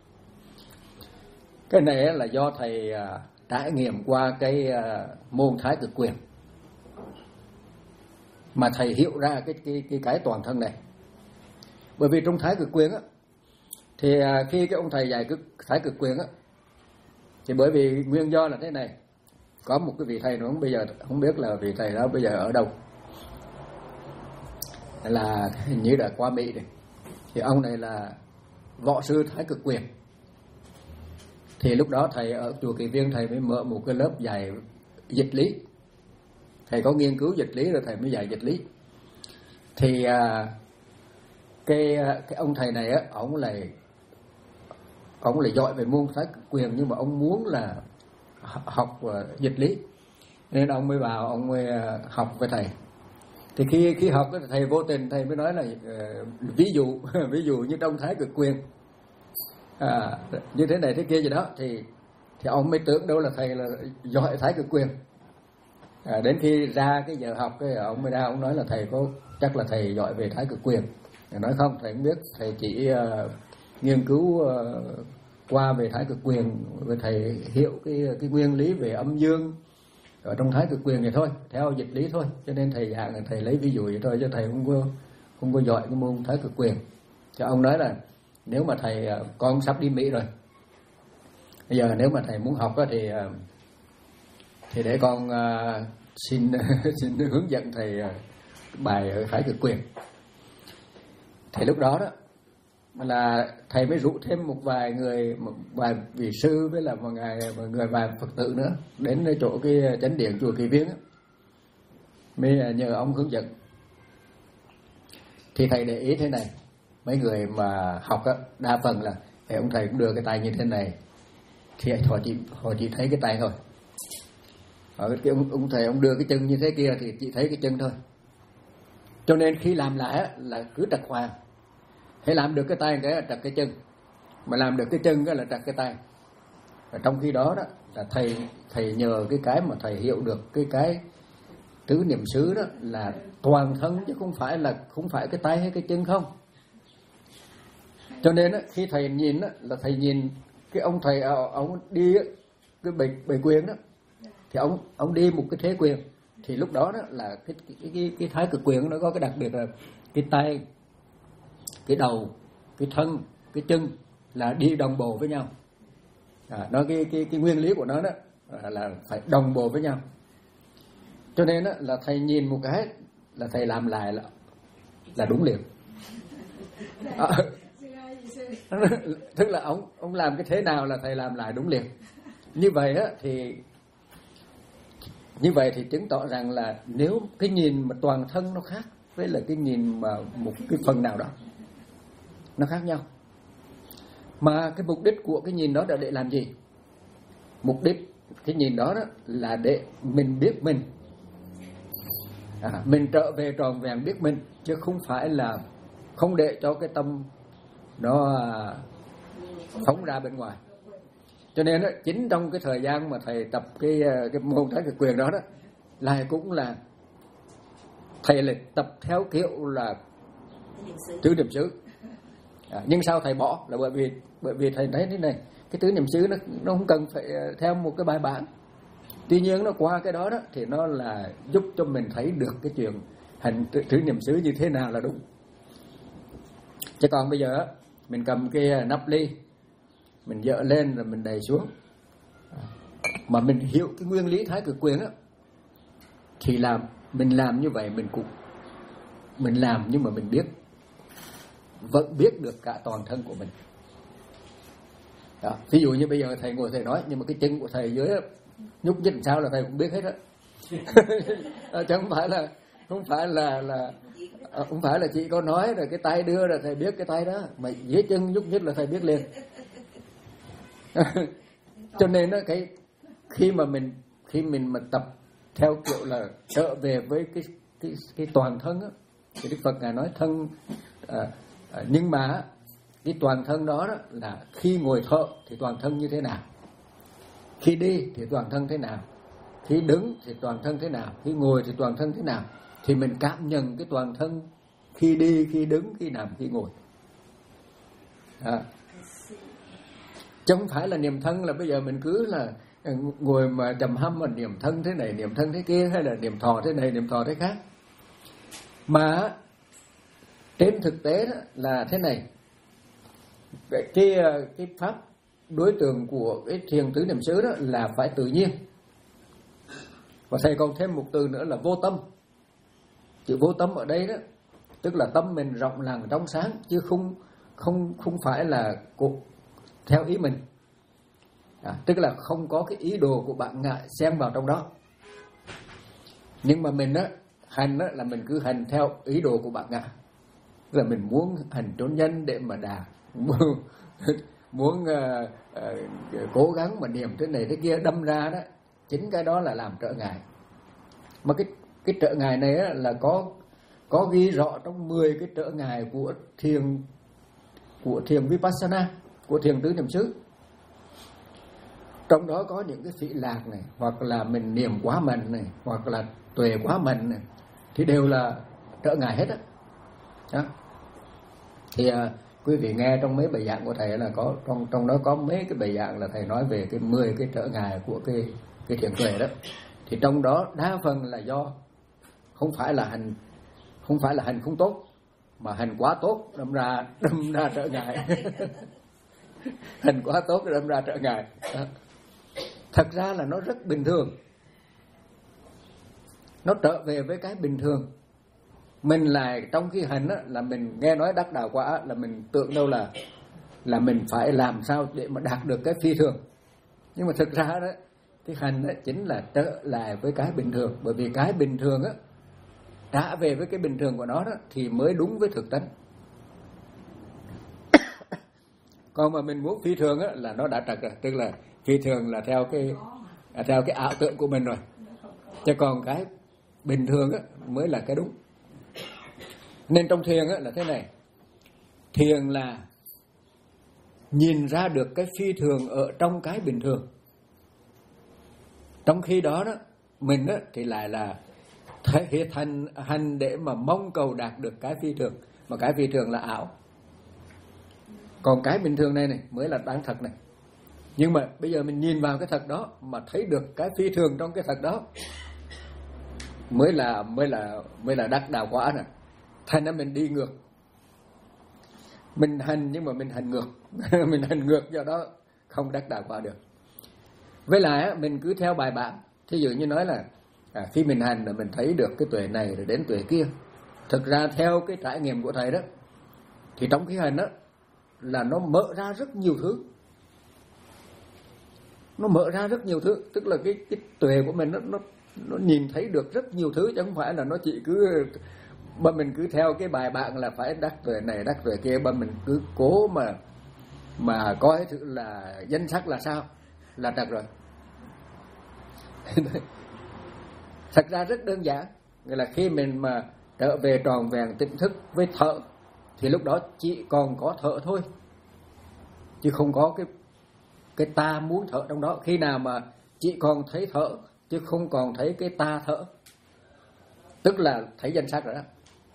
Cái này là do thầy à, trải nghiệm qua cái à, môn Thái Cực Quyền mà thầy hiểu ra cái cái cái cái toàn thân này. Bởi vì trong Thái Cực Quyền á, thì à, khi cái ông thầy dạy cái Thái Cực Quyền á, thì bởi vì nguyên do là thế này, có một cái vị thầy nó không bây giờ không biết là vị thầy đó bây giờ ở đâu, là hình như đã qua Mỹ rồi. Thì ông này là võ sư Thái Cực Quyền. Thì lúc đó thầy ở chùa Kỳ Viên, thầy mới mở một cái lớp dạy dịch lý. Thầy có nghiên cứu dịch lý rồi thầy mới dạy dịch lý. Thì à, cái cái ông thầy này á, ông lại ông lại giỏi về môn Thái Cực Quyền, nhưng mà ông muốn là học uh, dịch lý, nên ông mới vào ông mới uh, học với thầy. Thì khi khi học thầy vô tình thầy mới nói là uh, ví dụ ví dụ như trong Thái Cực Quyền à, như thế này thế kia gì đó, thì thì ông mới tưởng đâu là thầy là giỏi Thái Cực Quyền. À, đến khi ra cái giờ học cái ông mới ra ông nói là thầy có chắc là thầy giỏi về Thái Cực Quyền. Thầy nói không, thầy không biết, thầy chỉ uh, nghiên cứu uh, qua về Thái Cực Quyền, và thầy hiểu cái cái nguyên lý về âm dương ở trong Thái Cực Quyền này thôi, theo dịch lý thôi, cho nên thầy giảng thầy lấy ví dụ vậy thôi, chứ thầy không có không có giỏi cái môn Thái Cực Quyền. Cho ông nói là nếu mà thầy con sắp đi Mỹ rồi, bây giờ nếu mà thầy muốn học đó, thì thì để con uh, xin xin hướng dẫn thầy bài ở Thái Cực Quyền. Thì lúc đó đó là thầy mới rủ thêm một vài người, một vài vị sư với là một người, một người vài Phật tử nữa đến chỗ cái chánh điện chùa Kỳ Viên á, mới nhờ ông hướng dẫn. Thì thầy để ý thế này, mấy người mà học á, đa phần là thầy, ông thầy cũng đưa cái tay như thế này, thì họ chỉ họ chỉ thấy cái tay thôi. Ở cái ông, ông thầy ông đưa cái chân như thế kia thì chỉ thấy cái chân thôi. Cho nên khi làm lại á, là cứ trật hoàng. Hãy làm được cái tay cái là trật cái chân, mà làm được cái chân cái là trật cái tay. Và trong khi đó đó là thầy thầy nhờ cái cái mà thầy hiểu được cái cái tứ niệm xứ đó là toàn thân, chứ không phải là không phải cái tay hay cái chân không. Cho nên đó, khi thầy nhìn đó, là thầy nhìn cái ông thầy ông đi đó, cái bề bề quyền đó, thì ông ông đi một cái thế quyền, thì lúc đó đó là cái cái cái, cái Thái Cực Quyền nó có cái đặc biệt là cái tay, cái đầu, cái thân, cái chân là đi đồng bộ với nhau. À, nó cái cái cái nguyên lý của nó đó là phải đồng bộ với nhau. Cho nên đó, là thầy nhìn một cái là thầy làm lại là là đúng liền. À, tức là ông ông làm cái thế nào là thầy làm lại đúng liền. Như vậy á thì như vậy thì chứng tỏ rằng là nếu cái nhìn mà toàn thân nó khác với là cái nhìn mà một cái phần nào đó nó khác nhau. Mà cái mục đích của cái nhìn đó là để làm gì? Mục đích cái nhìn đó, đó là để mình biết mình, à, mình trở về tròn vẹn biết mình, chứ không phải là không để cho cái tâm nó phóng ra bên ngoài. Cho nên đó, chính trong cái thời gian mà thầy tập cái cái môn Thái Cực Quyền đó đó, là cũng là thầy là tập theo kiểu là tứ niệm xứ. À, nhưng sao thầy bỏ là bởi vì bởi vì thầy thấy thế này, cái tứ niệm xứ nó nó không cần phải theo một cái bài bản. Tuy nhiên nó qua cái đó đó thì nó là giúp cho mình thấy được cái chuyện hành tứ niệm xứ như thế nào là đúng. Chứ còn bây giờ mình cầm cái nắp ly, mình dỡ lên rồi mình đẩy xuống, mà mình hiểu cái nguyên lý thái cực quyền á, thì làm mình làm như vậy mình cũng mình làm nhưng mà mình biết, vẫn biết được cả toàn thân của mình. Đó. Ví dụ như bây giờ thầy ngồi thầy nói, nhưng mà cái chân của thầy dưới đó, nhúc nhích sao là thầy cũng biết hết á. Chứ không phải là không phải là là không phải là chỉ có nói rồi cái tay đưa rồi thầy biết cái tay đó, mà dưới chân nhúc nhích là thầy biết liền. Cho nên đó, cái khi mà mình khi mình mà tập theo kiểu là trở về với cái cái cái toàn thân á, thì Đức Phật ngài nói thân à, à, nhưng mà cái toàn thân đó, đó là khi ngồi thở thì toàn thân như thế nào, khi đi thì toàn thân thế nào, khi đứng thì toàn thân thế nào, khi ngồi thì toàn thân thế nào, thì mình cảm nhận cái toàn thân khi đi, khi đứng, khi nằm, khi ngồi. À. Chứ không phải là niệm thân là bây giờ mình cứ là ngồi mà trầm hâm mà niệm thân thế này, niệm thân thế kia, hay là niệm thọ thế này, niệm thọ thế khác. Mà trên thực tế đó là thế này, cái, cái, cái pháp đối tượng của cái thiền tứ niệm xứ đó là phải tự nhiên. Và thầy còn thêm một từ nữa là vô tâm. Chữ vô tâm ở đây đó, tức là tâm mình rộng lặng trong sáng, chứ không không không phải là cuộc theo ý mình. À, tức là không có cái ý đồ của bạn ngại xen vào trong đó. Nhưng mà mình á, hành á, là mình cứ hành theo ý đồ của bạn ngại. Là mình muốn hành trốn nhân để mà đạt, muốn uh, uh, cố gắng mà niệm thế này thế kia, đâm ra đó, chính cái đó là làm trở ngại. Mà cái cái trở ngại này á, là có có ghi rõ trong mười cái trở ngại của thiền của thiền Vipassana, của thiền tứ niệm xứ. Trong đó có những cái phỉ lạc này, hoặc là mình niệm quá mạnh này, hoặc là tuệ quá mạnh này, thì đều là trở ngại hết á. Đó. Thì à, quý vị nghe trong mấy bài giảng của thầy là có trong trong đó có mấy cái bài giảng là thầy nói về cái mười cái trở ngại của cái cái thiền tuệ đó. Thì trong đó đa phần là do không phải là hành không phải là hành không tốt, mà hành quá tốt đâm ra đâm ra trở ngại. Hành quá tốt đâm ra trở ngại. Đó. Thật ra là nó rất bình thường. Nó trở về với cái bình thường. Mình lại trong khi hành á, là mình nghe nói đắc đạo quả là mình tưởng đâu là là mình phải làm sao để mà đạt được cái phi thường. Nhưng mà thực ra đó, cái hành á, chính là trở lại với cái bình thường. Bởi vì cái bình thường á, đã về với cái bình thường của nó đó, thì mới đúng với thực tánh. Còn mà mình muốn phi thường á, là nó đã trật rồi. Tức là phi thường là theo cái theo cái ảo tưởng của mình rồi. Chứ còn cái bình thường á, mới là cái đúng. Nên trong thiền á, là thế này. Thiền là nhìn ra được cái phi thường ở trong cái bình thường. Trong khi đó, đó mình á, thì lại là thể hành, hành để mà mong cầu đạt được cái phi thường. Mà cái phi thường là ảo. Còn cái bình thường này này mới là đáng thật này. Nhưng mà bây giờ mình nhìn vào cái thật đó mà thấy được cái phi thường trong cái thật đó, mới là mới là mới là đắc đạo quả nè. Thành ra mình đi ngược. Mình hành nhưng mà mình hành ngược. Mình hành ngược, do đó không đắc đạo quả được. Với lại mình cứ theo bài bản. Thí dụ như nói là à, khi mình hành là mình thấy được cái tuệ này rồi đến tuệ kia. Thực ra theo cái trải nghiệm của thầy đó, thì trong cái hành đó là nó mở ra rất nhiều thứ. Nó mở ra rất nhiều thứ. Tức là cái, cái tuệ của mình nó, nó, nó nhìn thấy được rất nhiều thứ. Chứ không phải là nó chỉ cứ mà mình cứ theo cái bài bạn là phải đắc tuệ này đắc tuệ kia, mà mình cứ cố mà mà coi thử là danh sắc là sao là trật rồi. Thật ra rất đơn giản. Nghĩa là khi mình mà trở về tròn vẹn tỉnh thức với thở, thì lúc đó chỉ còn có thở thôi, chứ không có cái cái ta muốn thở trong đó. Khi nào mà chỉ còn thấy thở chứ không còn thấy cái ta thở, tức là thấy danh sắc rồi đó.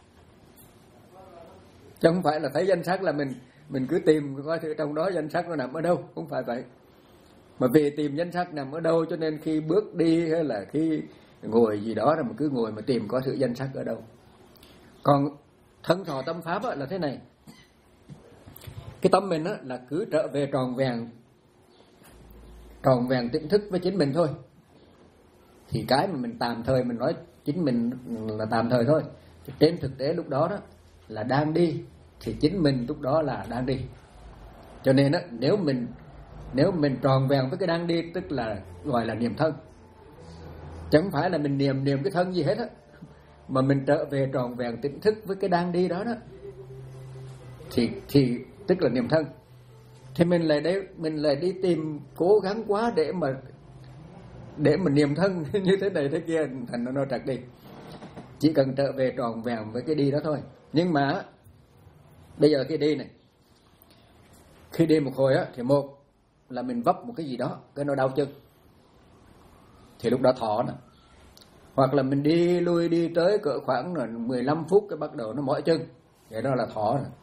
Chứ không phải là thấy danh sắc là mình mình cứ tìm coi thử trong đó danh sắc nó nằm ở đâu, không phải vậy. Mà vì tìm danh sắc nằm ở đâu cho nên khi bước đi hay là khi ngồi gì đó là mình cứ ngồi mà tìm coi thử danh sắc ở đâu. Còn thân thọ tâm pháp là thế này. Cái tâm mình á, là cứ trở về tròn vẹn, tròn vẹn tỉnh thức với chính mình thôi. Thì cái mà mình tạm thời mình nói chính mình là tạm thời thôi. Trên thực tế lúc đó đó là đang đi, thì chính mình lúc đó là đang đi. Cho nên á, nếu mình nếu mình tròn vẹn với cái đang đi, tức là gọi là niệm thân. Chẳng phải là mình niệm niệm cái thân gì hết á, mà mình trở về tròn vẹn tỉnh thức với cái đang đi đó đó, thì thì tức là niệm thân. Thì mình lại đấy mình lại đi tìm cố gắng quá để mà để mà niệm thân như thế này thế kia, thành nó nó trật đi. Chỉ cần trở về tròn vẹn với cái đi đó thôi. Nhưng mà bây giờ cái đi này, khi đi một hồi á, thì một là mình vấp một cái gì đó, cái nó đau chân, thì lúc đó thọ nè. Hoặc là mình đi lui đi tới cỡ khoảng mười lăm phút, cái bắt đầu nó mỏi chân, vậy đó là thọ nè.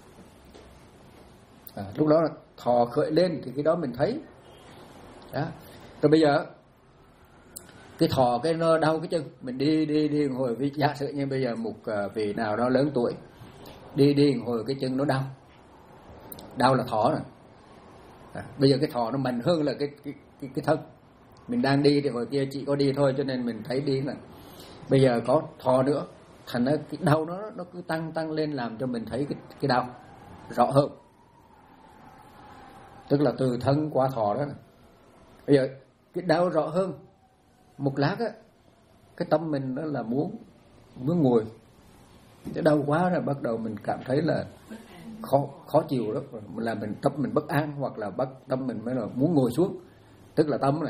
À, lúc đó là thọ khởi lên, thì cái đó mình thấy đó. Rồi bây giờ cái thọ cái nó đau cái chân, mình đi đi đi hồi với giả sử như bây giờ một vị nào đó lớn tuổi đi đi hồi cái chân nó đau, đau là thọ nè. À, bây giờ cái thọ nó mạnh hơn là cái cái cái, cái thân. Mình đang đi thì hồi kia chỉ có đi thôi, cho nên mình thấy đi là bây giờ có thọ nữa, thành ra cái đau nó nó cứ tăng tăng lên, làm cho mình thấy cái cái đau rõ hơn. Tức là từ thân qua thọ đó. Bây giờ cái đau rõ hơn, một lát á, cái tâm mình đó là muốn muốn ngồi, cái đau quá rồi bắt đầu mình cảm thấy là khó khó chịu đó, là mình tâm mình bất an, hoặc là bất tâm mình mới là muốn ngồi xuống, tức là tâm này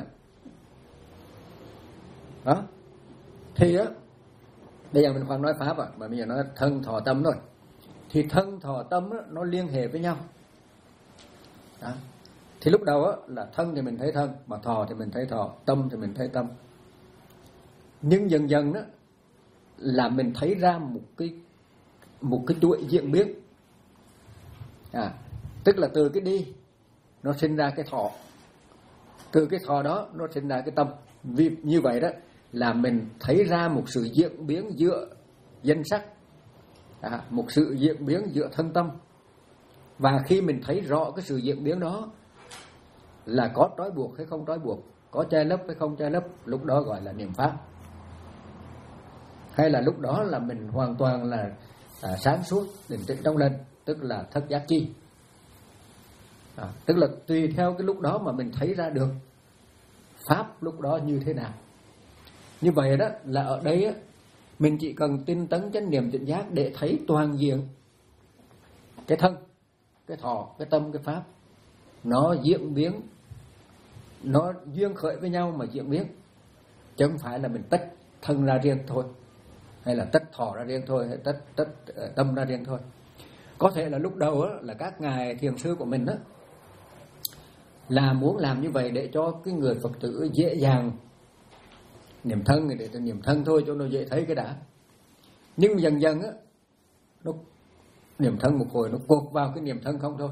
đó. Thì á, bây giờ mình khoan nói pháp à, mà bây giờ nói thân thọ tâm thôi. Thì thân thọ tâm á, nó liên hệ với nhau đó. Thì lúc đầu á, là thân thì mình thấy thân, mà thọ thì mình thấy thọ, tâm thì mình thấy tâm. Nhưng dần dần đó là mình thấy ra một cái một cái chuỗi diễn biến. À, tức là từ cái đi nó sinh ra cái thọ, từ cái thọ đó nó sinh ra cái tâm. Vì như vậy đó là mình thấy ra một sự diễn biến giữa danh sắc, à, một sự diễn biến giữa thân tâm. Và khi mình thấy rõ cái sự diễn biến đó là có trói buộc hay không trói buộc, có che lấp hay không che lấp, lúc đó gọi là niệm pháp. Hay là lúc đó là mình hoàn toàn là à, sáng suốt, định tĩnh trong lành, tức là thất giác chi. À, tức là tùy theo cái lúc đó mà mình thấy ra được pháp lúc đó như thế nào. Như vậy đó là ở đây á, mình chỉ cần tinh tấn chánh niệm tỉnh giác để thấy toàn diện cái thân, cái thọ, cái tâm, cái pháp nó diễn biến, nó duyên khởi với nhau mà diễn biến, chứ không phải là mình tách thân ra riêng thôi, hay là tách thọ ra riêng thôi, hay tách tách uh, tâm ra riêng thôi. Có thể là lúc đầu á, là các ngài thiền sư của mình á, là muốn làm như vậy để cho cái người Phật tử dễ dàng niệm thân, để cho niệm thân thôi cho nó dễ thấy cái đã. Nhưng dần dần á, nó niệm thân một hồi nó cột vào cái niệm thân không thôi,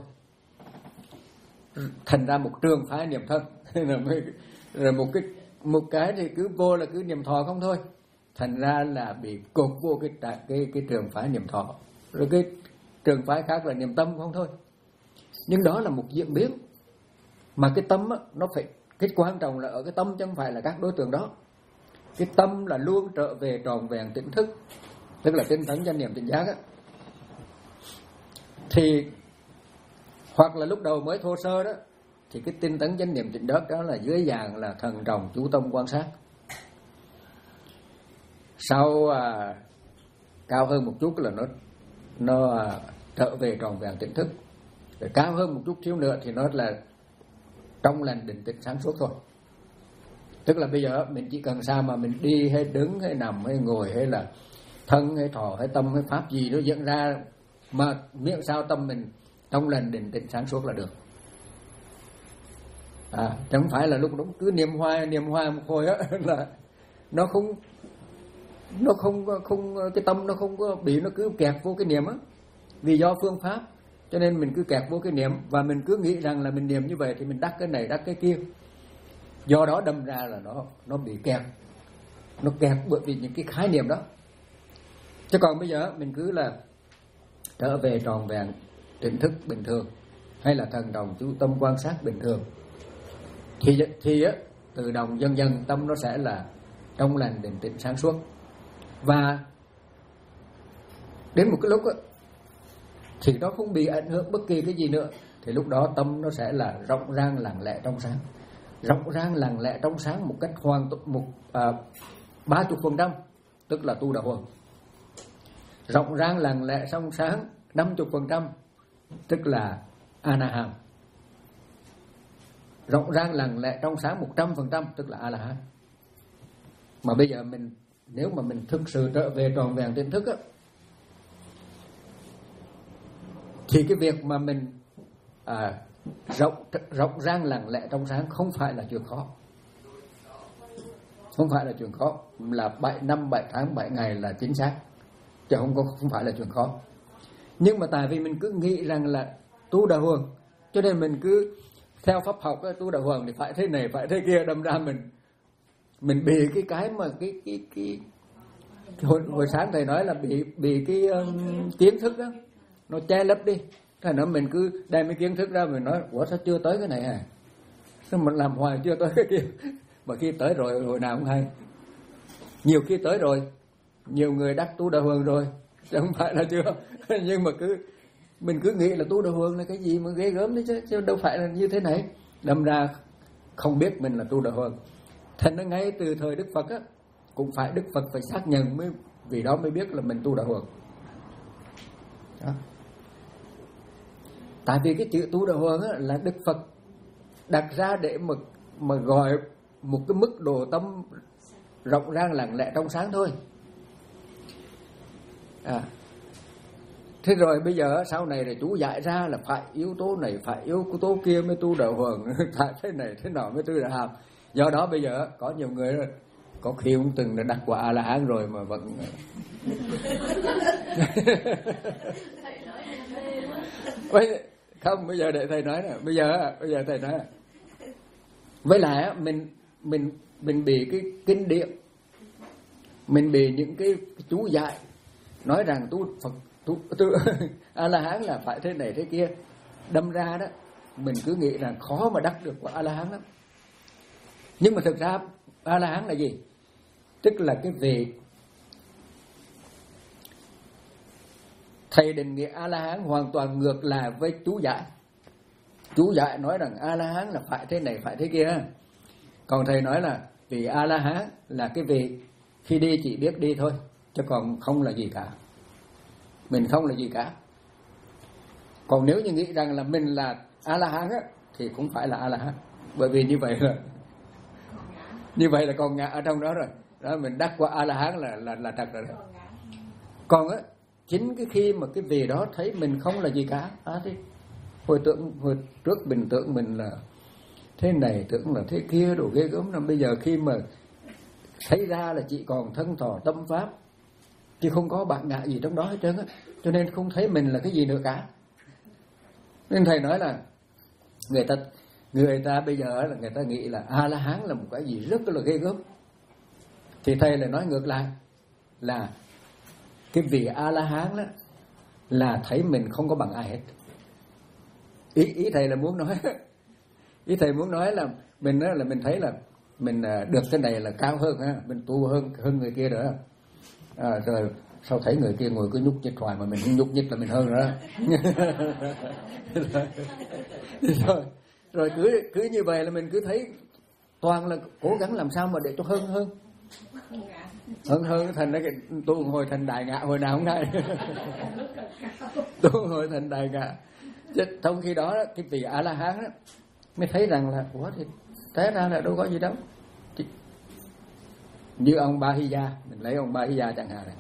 thành ra một trường phái niệm thân. Rồi một cái một cái thì cứ vô là cứ niệm thọ không thôi, thành ra là bị cột vô cái cái cái trường phái niệm thọ. Rồi cái trường phái khác là niệm tâm không thôi. Nhưng đó là một diễn biến, mà cái tâm á, nó phải, cái quan trọng là ở cái tâm chứ không phải là các đối tượng đó. Cái tâm là luôn trở về tròn vẹn tỉnh thức, tức là tinh tấn chánh niệm tỉnh giác á. Thì hoặc là lúc đầu mới thô sơ đó, thì cái tinh tấn chánh niệm tỉnh giác đó là dưới dạng là thần trọng chú tâm quan sát. Sau à, cao hơn một chút là nó nó à, trở về tròn vẹn tỉnh thức. Rồi cao hơn một chút xíu nữa thì nó là trong lành định tĩnh sáng suốt thôi. Tức là bây giờ mình chỉ cần sao mà mình đi hay đứng hay nằm hay ngồi hay là thân hay thọ hay tâm hay pháp gì nó diễn ra, mà miệng sao tâm mình trong lành định tĩnh sáng suốt là được. À, chẳng phải là lúc đó cứ niệm hoài niệm hoài một hồi á, là nó không nó không không cái tâm nó không có bị, nó cứ kẹt vô cái niệm á. Vì do phương pháp cho nên mình cứ kẹt vô cái niệm, và mình cứ nghĩ rằng là mình niệm như vậy thì mình đắc cái này đắc cái kia. Do đó đâm ra là nó nó bị kẹt, nó kẹt bởi vì những cái khái niệm đó. Chứ còn bây giờ mình cứ là trở về tròn vẹn tỉnh thức bình thường, hay là thần đồng chú tâm quan sát bình thường, thì thì á, tự động dần dần tâm nó sẽ là trong lành, định tĩnh, sáng suốt. Và đến một cái lúc á, thì nó không bị ảnh hưởng bất kỳ cái gì nữa, thì lúc đó tâm nó sẽ là rộng rang, lặng lẽ, trong sáng. Rộng rang, lặng lẽ, trong sáng một cách hoàn toàn một ba chục phần trăm, tức là tu đạo huần. Rộng rang, lặng lẽ, trong sáng năm chục phần trăm, tức là a na hàm. Rộng rang, lặng lẽ, trong sáng một trăm phần trăm, tức là a la hán. Mà bây giờ mình nếu mà mình thực sự trở về tròn vẹn tỉnh thức á, thì cái việc mà mình à, rộng rộng rang, lặng lẽ, trong sáng không phải là chuyện khó, không phải là chuyện khó, là bảy năm, bảy tháng, bảy ngày là chính xác, chứ không có không phải là chuyện khó. Nhưng mà tại vì mình cứ nghĩ rằng là tu đạo huần, cho nên mình cứ theo pháp học á, tu đạo huần thì phải thế này, phải thế kia, đâm ra mình mình bị cái cái mà cái cái cái, cái hồi, hồi sáng thầy nói là bị bị cái um, kiến thức đó nó che lấp đi. Thế nó mình cứ đem cái kiến thức ra, mình nói ủa sao chưa tới cái này à, sao mình làm hoài chưa tới cái kia. Mà khi tới rồi hồi nào cũng hay. Nhiều khi tới rồi, nhiều người đắc tu đạo huần rồi, chứ không phải là chưa. Nhưng mà cứ mình cứ nghĩ là tu đạo huần là cái gì mà ghê gớm đấy chứ, chứ đâu phải là như thế này. Đâm ra không biết mình là tu đạo huần. Thành ra ngay từ thời Đức Phật á, cũng phải Đức Phật phải xác nhận mới, vì đó mới biết là mình tu đạo huần. Đó. Tại vì cái chữ tu đạo huần á là Đức Phật đặt ra để mà mà gọi một cái mức độ tâm rộng rang, lặng lẽ, trong sáng thôi. À. Thế rồi bây giờ sau này thì chú dạy ra là phải yếu tố này, phải yếu tố kia mới tu đạo huần, phải thế này thế nọ mới tu đạo hàm. Do đó bây giờ có nhiều người có khi cũng từng đã đắc quả A La Hán rồi mà vẫn không. Bây giờ để thầy nói nè, bây giờ bây giờ thầy nói nè. Với lại mình mình mình bị cái kinh điển, mình bị những cái chú dạy nói rằng tu Phật tu, tu A La Hán là phải thế này thế kia, đâm ra đó mình cứ nghĩ rằng khó mà đắc được quả A La Hán lắm. Nhưng mà thực ra A La Hán là gì? Tức là cái vị thầy định nghĩa A La Hán hoàn toàn ngược lại với chú giải. Chú giải nói rằng A La Hán là phải thế này phải thế kia, còn thầy nói là vị A La Hán là cái vị khi đi chỉ biết đi thôi, chứ còn không là gì cả. Mình không là gì cả. Còn nếu như nghĩ rằng là mình là A La Hán á, thì cũng phải là A La Hán, bởi vì như vậy là như vậy là còn ngã ở trong đó rồi. Đó, mình đắc qua A La Hán là là là thật rồi đó. Còn á, chính cái khi mà cái vị đó thấy mình không là gì cả, à, thì hồi tưởng hồi trước mình tưởng mình là thế này, tưởng là thế kia, đồ ghê gớm lắm. Bây giờ khi mà thấy ra là chỉ còn thân thọ tâm pháp, chứ không có bản ngã gì trong đó hết trơn á, cho nên không thấy mình là cái gì nữa cả. Nên thầy nói là người ta người ta bây giờ là người ta nghĩ là A La Hán là một cái gì rất là ghê gớm, thì thầy lại nói ngược lại là cái vị A La Hán đó là thấy mình không có bằng ai hết. Ý ý thầy là muốn nói ý thầy muốn nói là mình đó là mình thấy là mình được cái này là cao hơn ha, mình tu hơn hơn người kia nữa. À, rồi sao thấy người kia ngồi cứ nhúc nhích hoài mà mình không nhúc nhích là mình hơn nữa. rồi, rồi, rồi cứ cứ như vậy là mình cứ thấy toàn là cố gắng làm sao mà để cho hơn hơn hơn hơn thành cái tu hồi thành đại ngạ hồi nào không ngay. Tu hồi thành đại ngạ. Trong khi đó cái vị A La Hán đó mới thấy rằng là ủa thì té ra là đâu có gì đâu. Như ông Ba Hy Gia, mình lấy ông Ba Hy Gia chẳng hạn này.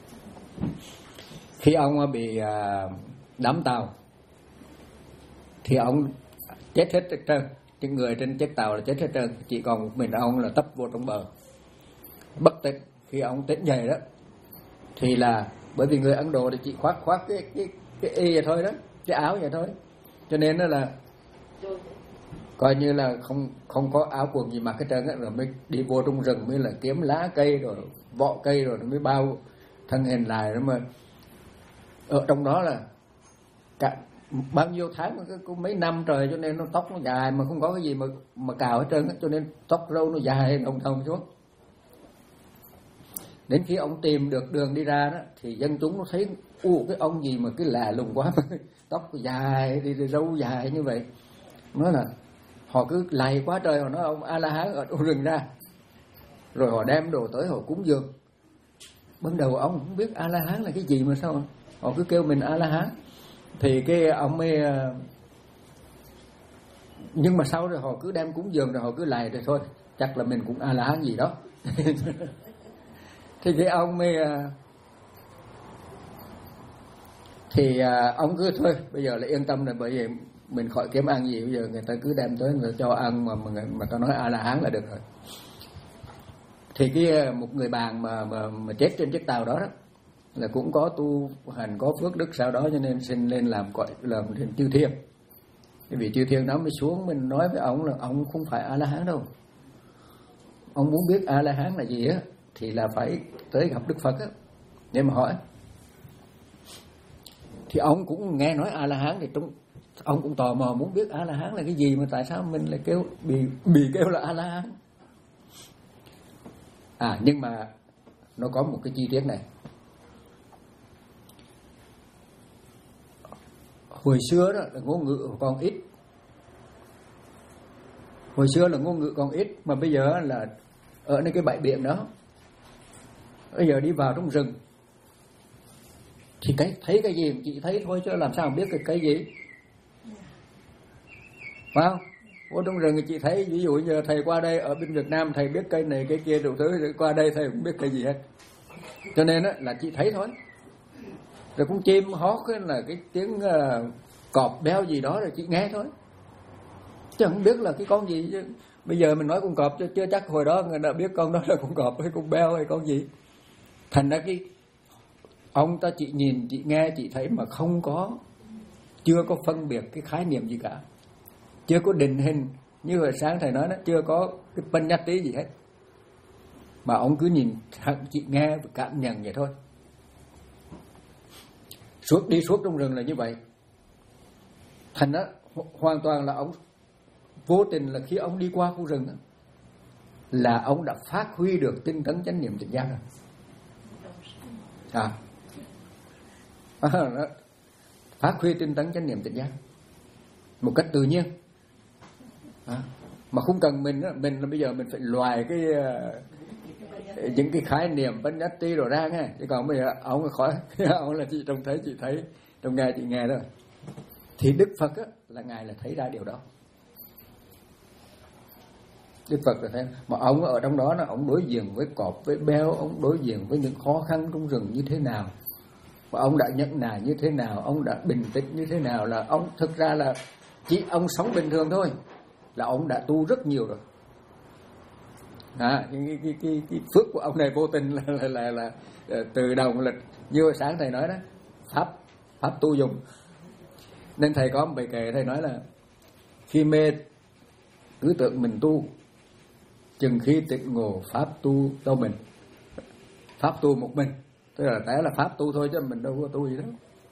Khi ông bị đắm tàu thì ông chết hết trơn, cái người trên chiếc tàu là chết hết trơn, chỉ còn một mình ông là tấp vô trong bờ bất tỉnh. Khi ông tỉnh dậy đó thì là bởi vì người Ấn Độ thì chỉ khoác khoác cái cái cái y vậy thôi đó, cái áo vậy thôi, cho nên nó là coi như là không không có áo quần gì mặc hết trơn á, rồi mới đi vô trong rừng mới là kiếm lá cây rồi vỏ cây rồi mới bao thân hình lại. Đó mà ở trong đó là cả bao nhiêu tháng, có mấy năm trời, cho nên nó tóc nó dài mà không có cái gì mà mà cào hết trơn, cho nên tóc râu nó dài đồng đồng xuống. Đến khi ông tìm được đường đi ra đó, thì dân chúng nó thấy u cái ông gì mà cái lạ lùng quá, tóc dài thì, thì râu dài như vậy. Nói là họ cứ lạy quá trời, họ nói ông A La Hán ở trong rừng ra, rồi họ đem đồ tới họ cúng dường. Ban đầu ông không biết A La Hán là cái gì mà sao họ cứ kêu mình A La Hán. Thì cái ông ấy, nhưng mà sau rồi họ cứ đem cúng dường rồi họ cứ lạy rồi thôi, chắc là mình cũng A La Hán gì đó. Thì cái ông ấy thì ông cứ thôi bây giờ là yên tâm rồi, bởi vì mình khỏi kiếm ăn gì, bây giờ người ta cứ đem tới người ta cho ăn mà mà, mà ta nói A La Hán là được rồi. Thì cái một người bạn mà mà, mà chết trên chiếc tàu đó đó là cũng có tu hành, có phước đức sau đó, cho nên xin lên làm gọi làm trên chư thiên. Cái vị chư thiên đó mới xuống mình nói với ông là ông không phải A La Hán đâu. Ông muốn biết A La Hán là gì á thì là phải tới gặp Đức Phật á để mà hỏi. Thì ông cũng nghe nói A La Hán thì trong ông cũng tò mò muốn biết A La Hán là cái gì, mà tại sao mình lại kêu bị bị kêu là A La Hán. À nhưng mà nó có một cái chi tiết này. Hồi xưa đó là ngôn ngữ còn ít. Hồi xưa là ngôn ngữ còn ít, mà bây giờ là ở nơi cái bãi biển đó, bây giờ đi vào trong rừng thì cái thấy cái gì chị thấy thôi, chứ làm sao biết cái cái gì, phải không? Ở trong rừng thì chị thấy, ví dụ như thầy qua đây ở bên Việt Nam thầy biết cây này cái kia đủ thứ, rồi qua đây thầy cũng biết cái gì hết, cho nên á là chị thấy thôi. Rồi con chim hót là cái tiếng uh, cọp béo gì đó rồi chị nghe thôi, chứ không biết là cái con gì. Chứ bây giờ mình nói con cọp chứ chưa chắc hồi đó người đã biết con đó là con cọp hay con béo hay con gì. Thành ra cái ông ta chị nhìn, chị nghe, chị thấy mà không có, chưa có phân biệt cái khái niệm gì cả, chưa có định hình như hồi sáng thầy nói đó, chưa có cái phân nhát tí gì hết, mà ông cứ nhìn chị nghe và cảm nhận vậy thôi. Suốt đi suốt trong rừng là như vậy. Thành đó hoàn toàn là ông vô tình, là khi ông đi qua khu rừng đó, là ông đã phát huy được tinh tấn chánh niệm tỉnh giác rồi. À, à phát huy tinh tấn chánh niệm tỉnh giác một cách tự nhiên. À, mà không cần mình mình là bây giờ mình phải loại cái uh, những cái khái niệm bánh nhất tí rồi ra nghe, chứ còn bây giờ ông khỏi ông là chị trông thấy chị thấy, trông nghe chị nghe đó. Thì Đức Phật á, là ngài là thấy ra điều đó. Đức Phật là thế, mà ông ở trong đó là ông đối diện với cọp với béo, ông đối diện với những khó khăn trong rừng như thế nào, và ông đã nhẫn nại như thế nào, ông đã bình tĩnh như thế nào, là ông thực ra là chỉ ông sống bình thường thôi là ông đã tu rất nhiều rồi. À, cái, cái, cái, cái phước của ông này vô tình là, là, là, là, là từ đầu là như hồi sáng thầy nói đó, pháp pháp tu dùng. Nên thầy có một bài kệ thầy nói là khi mê cứ tưởng mình tu, chừng khi tịnh ngộ pháp tu đâu mình. Pháp tu một mình, tức là té là pháp tu thôi chứ mình đâu có tu gì đó.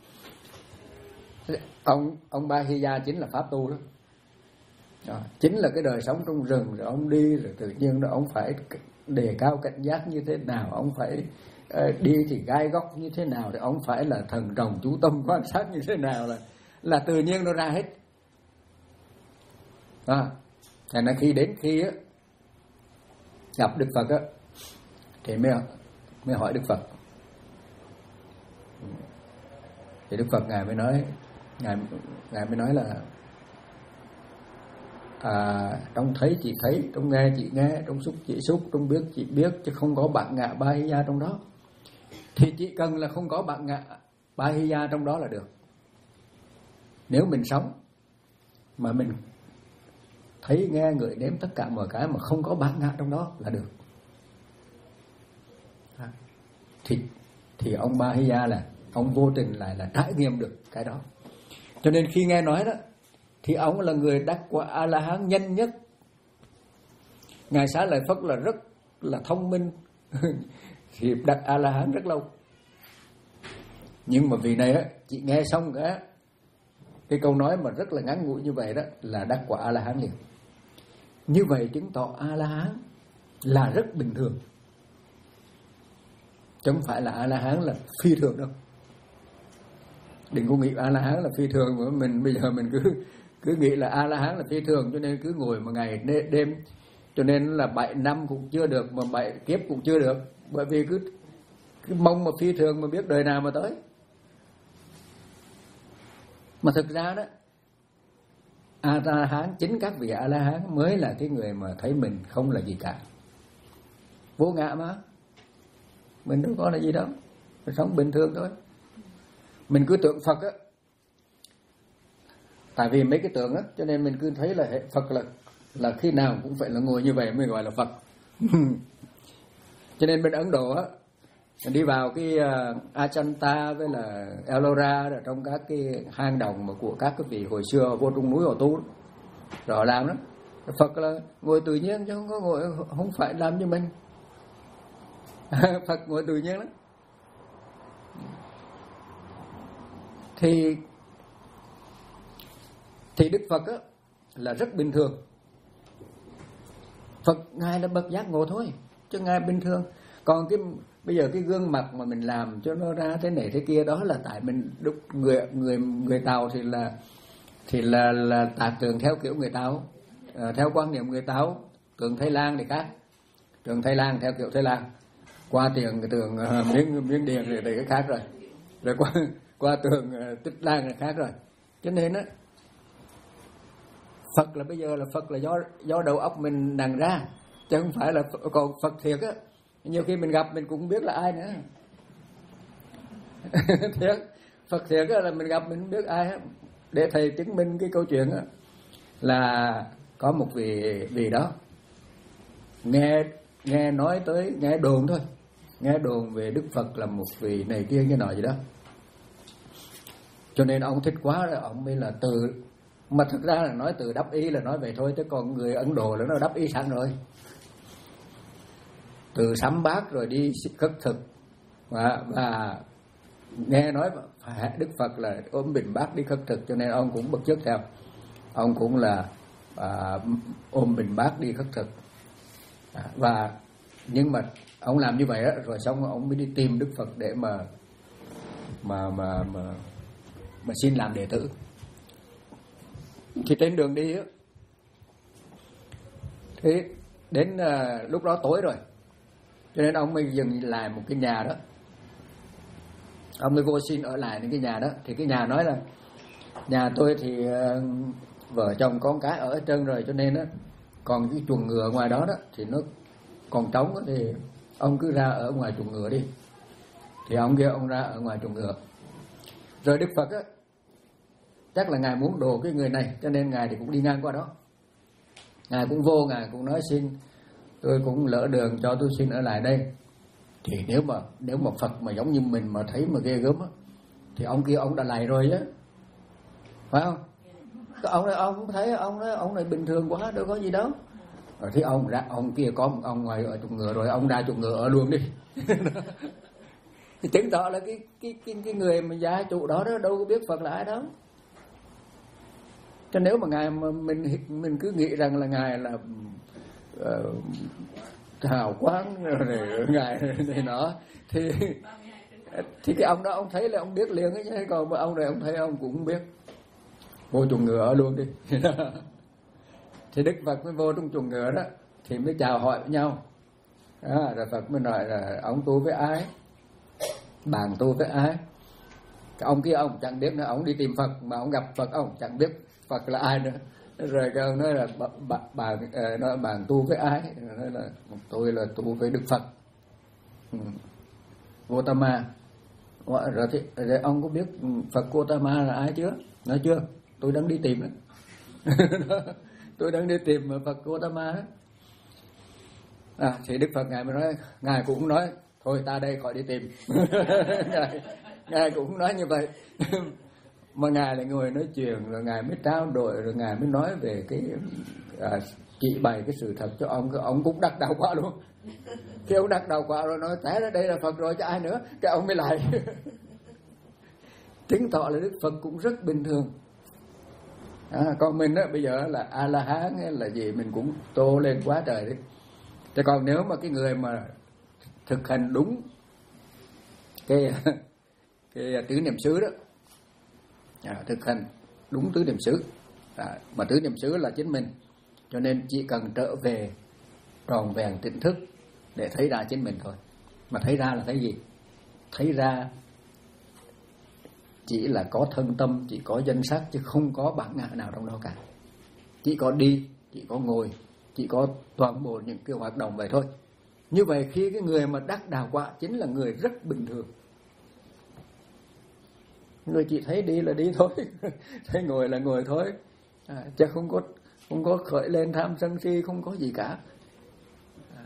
Ông ông Ba Hy Gia chính là pháp tu đó. À, chính là cái đời sống trong rừng, rồi ông đi rồi tự nhiên đó ông phải đề cao cảnh giác như thế nào, ông phải uh, đi thì gai góc như thế nào, thì ông phải là thần trọng chú tâm quan sát như thế nào, là là tự nhiên nó ra hết. À, thành ra khi đến khi á, gặp Đức Phật á, thì mới mới hỏi Đức Phật. Thì Đức Phật ngài mới nói, ngài ngài mới nói là à, trong thấy chị thấy, trong nghe chị nghe, trong xúc chị xúc, trong biết chị biết, chứ không có bạn ngạ ba hi gia trong đó. Thì chỉ cần là không có bạn ngạ ba hi gia trong đó là được. Nếu mình sống mà mình thấy nghe ngửi nếm tất cả mọi cái mà không có bạn ngạ trong đó là được. Thì thì ông Ba Hy Gia là ông vô tình lại là trải nghiệm được cái đó. Cho nên khi nghe nói đó thì ông là người đắc quả A La Hán nhanh nhất. Ngài Xá Lợi Phất là rất là thông minh thì đắc A La Hán rất lâu. Nhưng mà vì này á, chị nghe xong cái Cái câu nói mà rất là ngắn ngủi như vậy đó là đắc quả A-la-hán liền. Như vậy chứng tỏ A-la-hán là rất bình thường, chứ không phải là A-la-hán là phi thường đâu. Đừng có nghĩ A-la-hán là phi thường, mà mình bây giờ mình cứ cứ nghĩ là A-la-hán là phi thường, cho nên cứ ngồi một ngày đêm, cho nên là bảy năm cũng chưa được, mà bảy kiếp cũng chưa được, bởi vì cứ, cứ mong mà phi thường mà biết đời nào mà tới. Mà thực ra đó, A-la-hán, chính các vị A-la-hán mới là cái người mà thấy mình không là gì cả, vô ngã mà, mình đâu có là gì đâu, mình sống bình thường thôi. Mình cứ tưởng Phật á, tại vì mấy cái tượng á, cho nên mình cứ thấy là Phật là là khi nào cũng phải là ngồi như vậy mới gọi là Phật. Cho nên bên Ấn Độ á, đi vào cái uh, Ajanta với là Ellora trong các cái hang động mà của các cái vị hồi xưa vô trong núi họ tu rồi họ làm đó, Phật là ngồi tự nhiên chứ không có ngồi, không phải làm như mình. Phật ngồi tự nhiên lắm. Thì thì Đức Phật á là rất bình thường. Phật ngài là bậc giác ngộ thôi, chứ ngài bình thường. Còn cái bây giờ cái gương mặt mà mình làm cho nó ra thế này thế kia, đó là tại mình đúc người người người Tàu thì là thì là là tạc tượng theo kiểu người Tàu, à, theo quan niệm người Tàu. Tượng Thái Lan thì khác, tượng Thái Lan theo kiểu Thái Lan, qua tiền cái tượng uh, miếng miếng điền thì, thì cái khác rồi, rồi qua qua tượng uh, Tích Lan là khác rồi. Cho nên á, Phật là bây giờ là Phật là do do đầu óc mình đằng ra, chứ không phải là. Còn Phật thiệt á, nhiều khi mình gặp mình cũng biết là ai nữa. Thiệt, Phật thiệt á là mình gặp mình không biết ai hết. Để thầy chứng minh cái câu chuyện á, là có một vị vị đó nghe nghe nói tới, nghe đồn thôi, nghe đồn về Đức Phật là một vị này kia cái nọ gì đó, cho nên ông thích quá rồi ông mới là từ, mà thực ra là nói từ đắp ý là nói vậy thôi, chứ còn người Ấn Độ là nó đắp ý sẵn rồi, từ sắm bát rồi đi khất thực, và, và nghe nói phải Đức Phật là ôm bình bát đi khất thực, cho nên ông cũng bất chấp theo, ông cũng là à, ôm bình bát đi khất thực. À, và nhưng mà ông làm như vậy đó, rồi xong ông mới đi tìm Đức Phật để mà mà mà mà, mà xin làm đệ tử. Thì trên đường đi á, thế đến uh, lúc đó tối rồi, cho nên ông mới dừng lại một cái nhà đó, ông mới vô xin ở lại những cái nhà đó. Thì cái nhà nói là nhà tôi thì uh, vợ chồng con cái ở trơn rồi, cho nên đó, còn cái chuồng ngựa ngoài đó đó thì nó còn trống đó, thì ông cứ ra ở ngoài chuồng ngựa đi. Thì ông kêu ông ra ở ngoài chuồng ngựa. Rồi Đức Phật á, chắc là ngài muốn đồ cái người này, cho nên ngài thì cũng đi ngang qua đó, ngài cũng vô, ngài cũng nói xin tôi cũng lỡ đường, cho tôi xin ở lại đây. Thì nếu mà nếu mà Phật mà giống như mình mà thấy mà ghê gớm á, thì ông kia ông đã lại rồi á, phải không? Cái ông này ông cũng thấy ông nói ông này bình thường quá, đâu có gì đâu. Rồi thì ông ra, ông kia có một ông ngoài ở chuồng ngựa rồi, ông ra chuồng ngựa ở luôn đi. Thì chứng tỏ là cái cái cái cái người mà gia chủ đó đó đâu có biết Phật là ai đâu. Cho nếu mà ngài mà mình mình cứ nghĩ rằng là ngài là uh, hào quang rồi ngài này nọ, thì thì cái ông đó ông thấy là ông biết liền ấy chứ. Còn mà ông này ông thấy ông cũng không biết, vô chuồng ngựa ở luôn đi. Thì Đức Phật mới vô trong chuồng ngựa đó, thì mới chào hỏi với nhau. À, rồi Phật mới nói là ông tu với ai, bạn tu với ai. Cái ông kia ông chẳng biết nữa, ông đi tìm Phật mà ông gặp Phật ông chẳng biết Phật là ai nữa. Rồi cái ông nói là bạn bà, nói bạn tu với ai, nói là tôi là tu với Đức Phật, ừ. Gautama. Rồi, thì, rồi ông có biết Phật Gautama là ai chưa? Nói chưa, tôi đang đi tìm đó. Tôi đang đi tìm Phật Gautama đó. À, thì Đức Phật ngài mới nói, ngài cũng nói thôi ta đây khỏi đi tìm. ngài, ngài cũng nói như vậy. Mà ngài lại ngồi nói chuyện, rồi ngài mới trao đổi, rồi ngài mới nói về cái à, chỉ bày cái sự thật cho ông. Cái ông cũng đắc đạo quả luôn. Khi ông đắc đạo quả rồi nói té ra đây là Phật rồi chứ ai nữa, cái ông mới lại. Chứng tỏ là Đức Phật cũng rất bình thường, À, còn mình á, bây giờ là A La Hán hay là gì mình cũng tô lên quá trời đấy. Thế còn nếu mà cái người mà thực hành đúng cái cái tứ niệm xứ đó, à, thực hành đúng tứ niệm xứ, à, mà tứ niệm xứ là chính mình, cho nên chỉ cần trở về tròn vẹn tỉnh thức để thấy ra chính mình thôi. Mà thấy ra là thấy gì? Thấy ra chỉ là có thân tâm, chỉ có danh sắc, chứ không có bản ngã nào trong đó cả. Chỉ có đi, chỉ có ngồi, chỉ có toàn bộ những cái hoạt động vậy thôi. Như vậy khi cái người mà đắc đạo quả chính là người rất bình thường. Người chỉ thấy đi là đi thôi, thấy ngồi là ngồi thôi, à, chứ không có không có khởi lên tham sân si, không có gì cả. À.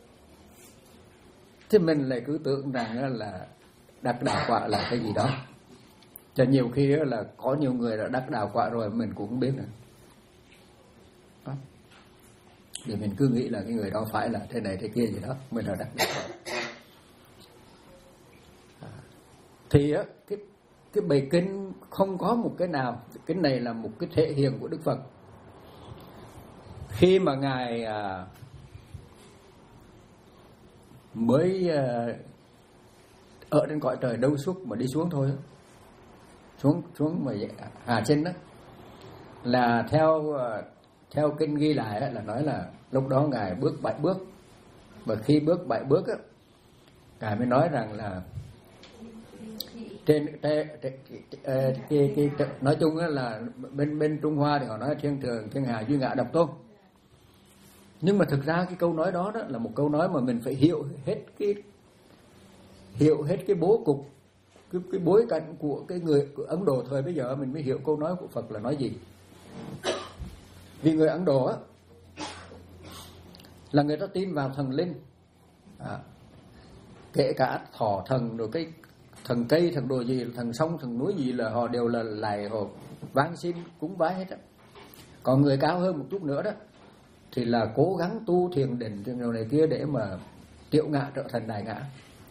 Thì mình lại cứ tưởng rằng là đắc đạo quả là cái gì đó. Cho nhiều khi là có nhiều người đã đắc đạo quả rồi mình cũng không biết nữa. Đó. Thì mình cứ nghĩ là cái người đó phải là thế này thế kia gì đó, mình là đắc đạo quả. À. Thì á, cái cái bài kinh không có một cái nào, cái này là một cái thể hiện của Đức Phật. Khi mà Ngài à, mới à, ở trên cõi trời đâu suốt mà đi xuống thôi, xuống xuống mà hạ sinh đó, là theo theo kinh ghi lại đó, là nói là lúc đó Ngài bước bảy bước, và khi bước bảy bước á, Ngài mới nói rằng là trên trên cái cái nói chung là bên bên Trung Hoa thì họ nói thiên thường thiên hạ duy ngã độc tôn, nhưng mà thực ra cái câu nói đó đó là một câu nói mà mình phải hiểu hết cái hiểu hết cái bố cục, cái, cái bối cảnh của cái người của Ấn Độ thời bây giờ mình mới hiểu câu nói của Phật là nói gì. Vì người Ấn Độ á là người ta tin vào thần linh, à, kể cả thỏ thần rồi cái thần cây, thần đồ gì, thần sông, thần núi gì là họ đều là lại họ vang xin cúng bái hết á. Còn người cao hơn một chút nữa đó thì là cố gắng tu thiền định thiền đồ này kia để mà tiểu ngã trở thành đại ngã.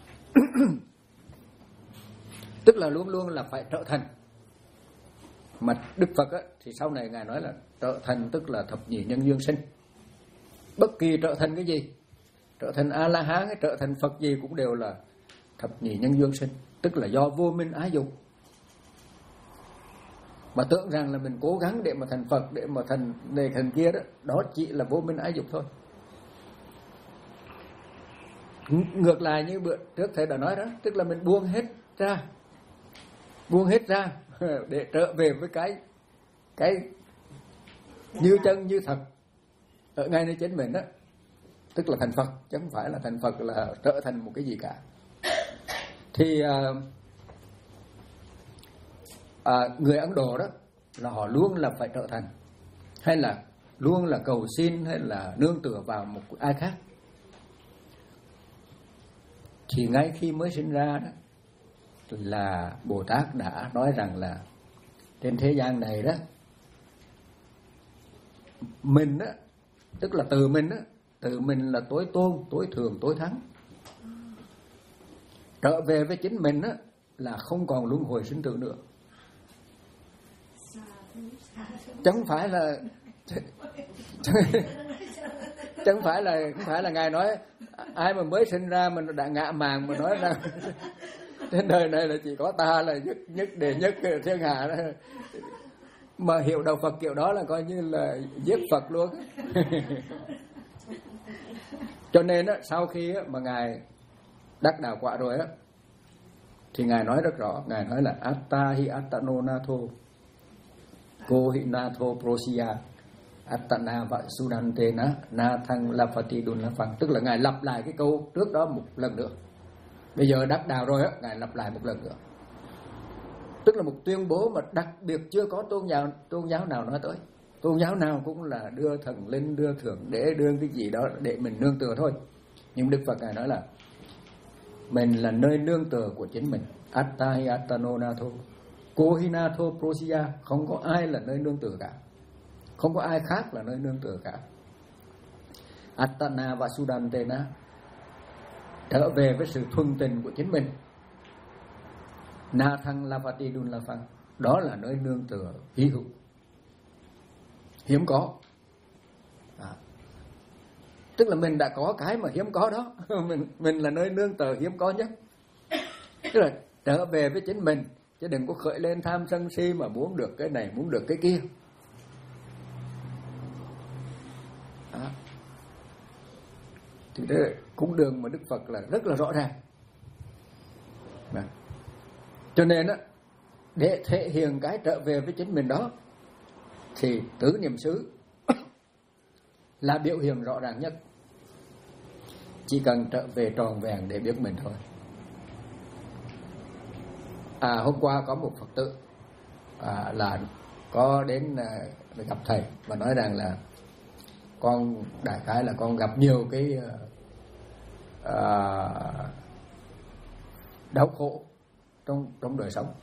Tức là luôn luôn là phải trở thành. Mà Đức Phật á, thì sau này Ngài nói là trở thành tức là thập nhị nhân duyên sinh. Bất kỳ trở thành cái gì, trở thành A-la-hán hay trở thành Phật gì cũng đều là thập nhị nhân duyên sinh, tức là do vô minh ái dục. Mà tưởng rằng là mình cố gắng để mà thành Phật, để mà thành này thành kia đó, đó chỉ là vô minh ái dục thôi. Ngược lại như bữa trước thầy đã nói đó, tức là mình buông hết ra, buông hết ra để trở về với cái cái như chân như thật ở ngay nơi chính mình đó, tức là thành Phật, chứ không phải là thành Phật là trở thành một cái gì cả. Thì à, à, người Ấn Độ đó là họ luôn là phải trở thành, hay là luôn là cầu xin, hay là nương tựa vào một ai khác. Thì ngay khi mới sinh ra đó là Bồ Tát đã nói rằng là trên thế gian này đó, mình đó, tức là từ mình đó, từ mình là tối tôn, tối thường, tối thắng. Trở về với chính mình đó là không còn luân hồi sinh tử nữa. Chẳng phải là chẳng phải là không phải là Ngài nói ai mà mới sinh ra mình đã ngã màng mà nói rằng trên đời này là chỉ có ta là nhất nhất đệ nhất thiên hạ đó. Mà hiểu đạo Phật kiểu đó là coi như là giết Phật luôn. Cho nên á, sau khi á, mà Ngài đắc đạo quả rồi á, thì Ngài nói rất rõ. Ngài nói là Atta hi attano natho Ko hi natho prosya Attana va sudantena nathang lafati dun lafang. Tức là Ngài lặp lại cái câu trước đó một lần nữa. Bây giờ đắc đạo rồi á, Ngài lặp lại một lần nữa. Tức là một tuyên bố mà đặc biệt chưa có tôn giáo tôn giáo nào nói tới. Tôn giáo nào cũng là đưa thần linh, đưa thượng đế, đưa cái gì đó để mình nương tựa thôi. Nhưng Đức Phật Ngài nói là mình là nơi nương tựa của chính mình. Atta hi attano natho Ko hi natho prosya. Không có ai là nơi nương tựa cả, không có ai khác là nơi nương tựa cả. Attana vasudantena, trở về với sự thuần tình của chính mình. Nathang lavati dun lafang, đó là nơi nương tựa hy hữu. hiếm có. À, tức là mình đã có cái mà hiếm có đó. mình mình là nơi nương tựa hiếm có nhất. Tức là trở về với chính mình, chứ đừng có khởi lên tham sân si mà muốn được cái này, muốn được cái kia. À, thì đấy, cung đường mà Đức Phật là rất là rõ ràng. À, cho nên á, để thể hiện cái trở về với chính mình đó, thì tứ niệm xứ là biểu hiện rõ ràng nhất. Chỉ cần trở về tròn vẹn để biết mình thôi. À, hôm qua có một Phật tử à, là có đến à, gặp thầy và nói rằng là con đại khái là con gặp nhiều cái à, đau khổ trong trong đời sống.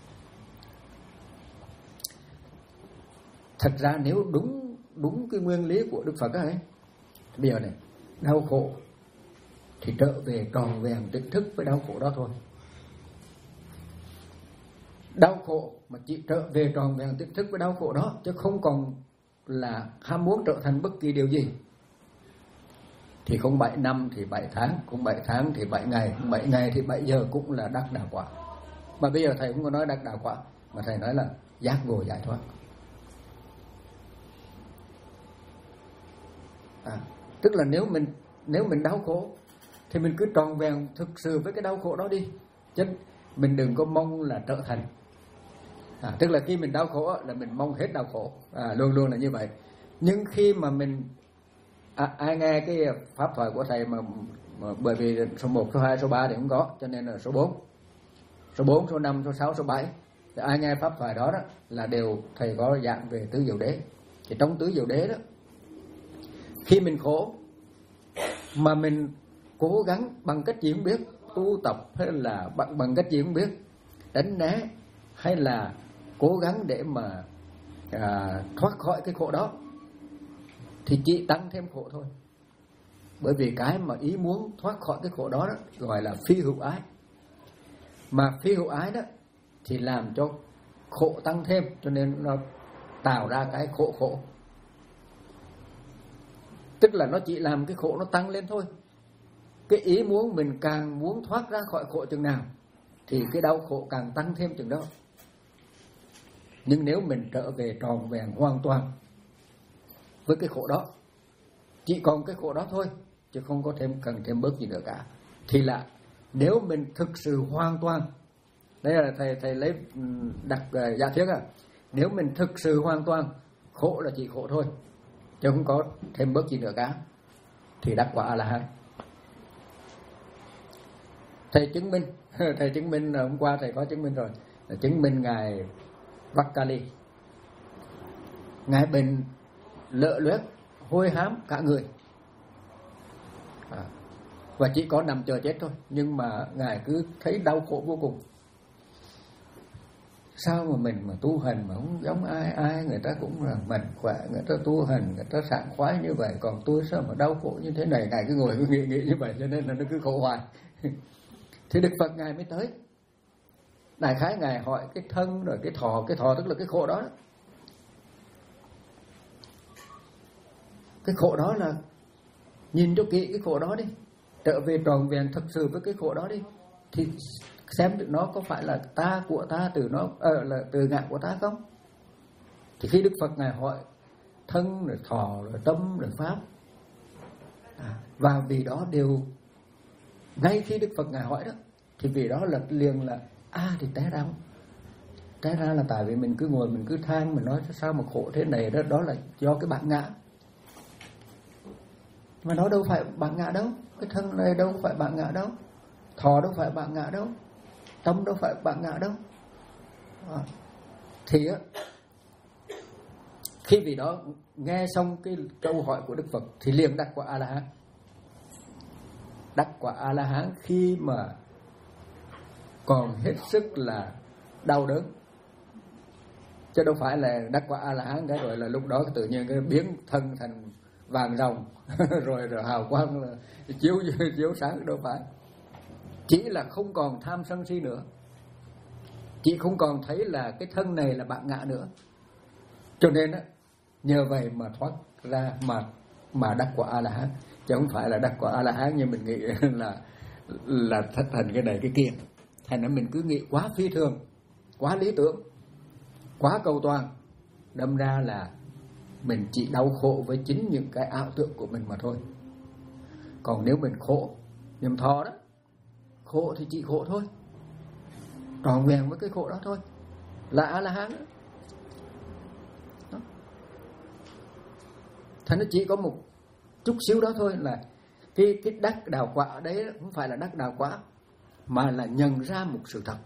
Thật ra nếu đúng đúng cái nguyên lý của Đức Phật ấy, bây giờ này, đau khổ thì trở về tròn vẹn tỉnh thức với đau khổ đó thôi. Đau khổ mà chỉ trở về tròn vẹn tỉnh thức với đau khổ đó, chứ không còn là ham muốn trở thành bất kỳ điều gì, thì không bảy năm thì bảy tháng, không bảy tháng thì bảy ngày, không bảy ngày thì bảy giờ cũng là đắc đạo quả. Mà bây giờ thầy không có nói đắc đạo quả, mà thầy nói là giác ngộ giải thoát. À, tức là nếu mình nếu mình đau khổ thì mình cứ tròn vẹn thực sự với cái đau khổ đó đi, chứ mình đừng có mong là trở thành. À, tức là khi mình đau khổ là mình mong hết đau khổ, à, luôn luôn là như vậy. Nhưng khi mà mình à, ai nghe cái pháp thoại của thầy mà, mà bởi vì số một, số hai, số ba thì không có, cho nên là số bốn, số bốn, số năm, số sáu, số bảy, thì ai nghe pháp thoại đó, đó là đều thầy có dạng về tứ diệu đế. Thì trong tứ diệu đế đó, khi mình khổ mà mình cố gắng bằng cách gì không biết, tu tập hay là bằng, bằng cách gì không biết, đánh né hay là cố gắng để mà à, thoát khỏi cái khổ đó, thì chỉ tăng thêm khổ thôi. Bởi vì cái mà ý muốn thoát khỏi cái khổ đó, đó gọi là phi hữu ái. Mà phi hữu ái đó thì làm cho khổ tăng thêm, cho nên nó tạo ra cái khổ khổ. Tức là nó chỉ làm cái khổ nó tăng lên thôi. Cái ý muốn mình càng muốn thoát ra khỏi khổ chừng nào thì cái đau khổ càng tăng thêm chừng đó. Nhưng nếu mình trở về tròn vẹn hoàn toàn với cái khổ đó, chỉ còn cái khổ đó thôi, chứ không có thêm cần thêm bớt gì nữa cả, thì là nếu mình thực sự hoàn toàn, đây là thầy thầy lấy đặt uh, giả thuyết à, nếu mình thực sự hoàn toàn, khổ là chỉ khổ thôi, chứ không có thêm bớt gì nữa cả, thì đắc quả A-la-hán. Thầy chứng minh, thầy chứng minh hôm qua thầy có chứng minh rồi, chứng minh ngài Vakali, ngài bệnh lợ loét, hôi hám cả người, à, và chỉ có nằm chờ chết thôi, nhưng mà ngài cứ thấy đau khổ vô cùng. Sao mà mình mà tu hành mà không giống ai, ai người ta cũng là mạnh khỏe, người ta tu hành, người ta sảng khoái như vậy, còn tôi sao mà đau khổ như thế này. Ngài cứ ngồi cứ nghĩ nghĩ như vậy, cho nên là nó cứ khổ hoài. Thì Đức Phật ngài mới tới, đại khái ngài hỏi cái thân rồi cái thọ, cái thọ tức là cái khổ đó, đó. Cái khổ đó là nhìn cho kỹ cái khổ đó đi, trở về tròn vẹn thực sự với cái khổ đó đi, thì xem được nó có phải là ta của ta, từ nó ờ, là từ ngã của ta không. Thì khi Đức Phật ngài hỏi thân rồi thọ rồi tâm rồi pháp, à, và vì đó đều ngay khi Đức Phật ngài hỏi đó, thì vì đó là liền là a à, thì té ra không? Té ra là tại vì mình cứ ngồi mình cứ than, mình nói sao mà khổ thế này đó, đó là do cái bản ngã. Mà nó đâu phải bản ngã đâu, cái thân này đâu phải bản ngã đâu, thọ đâu phải bản ngã đâu, tâm đâu phải bản ngã đâu. À, thì á, khi vì đó nghe xong cái câu hỏi của Đức Phật thì liền đắc quả A-la-hán. Đắc quả A-la-hán khi mà còn hết sức là đau đớn, chứ đâu phải là đắc quả A-la-hán cái rồi là lúc đó tự nhiên cái biến thân thành vàng ròng rồi rồi hào quang là chiếu chiếu sáng, đâu phải. Chỉ là không còn tham sân si nữa, chỉ không còn thấy là cái thân này là bản ngã nữa. Cho nên á, nhờ vậy mà thoát ra mà mà đắc quả A La Hán, chứ không phải là đắc quả A La Hán như mình nghĩ là là thất thành cái này cái kia. Thành ra mình cứ nghĩ quá phi thường, quá lý tưởng, quá cầu toàn, đâm ra là mình chỉ đau khổ với chính những cái ảo tưởng của mình mà thôi. Còn nếu mình khổ, nhầm thọ đó, khổ thì chỉ khổ thôi, tròn vẹn với cái khổ đó thôi, là A La Hán đó. Đó. Thành nó chỉ có một chút xíu đó thôi, là cái cái đắc đạo quả đấy không phải là đắc đạo quả, mà là nhận ra một sự thật.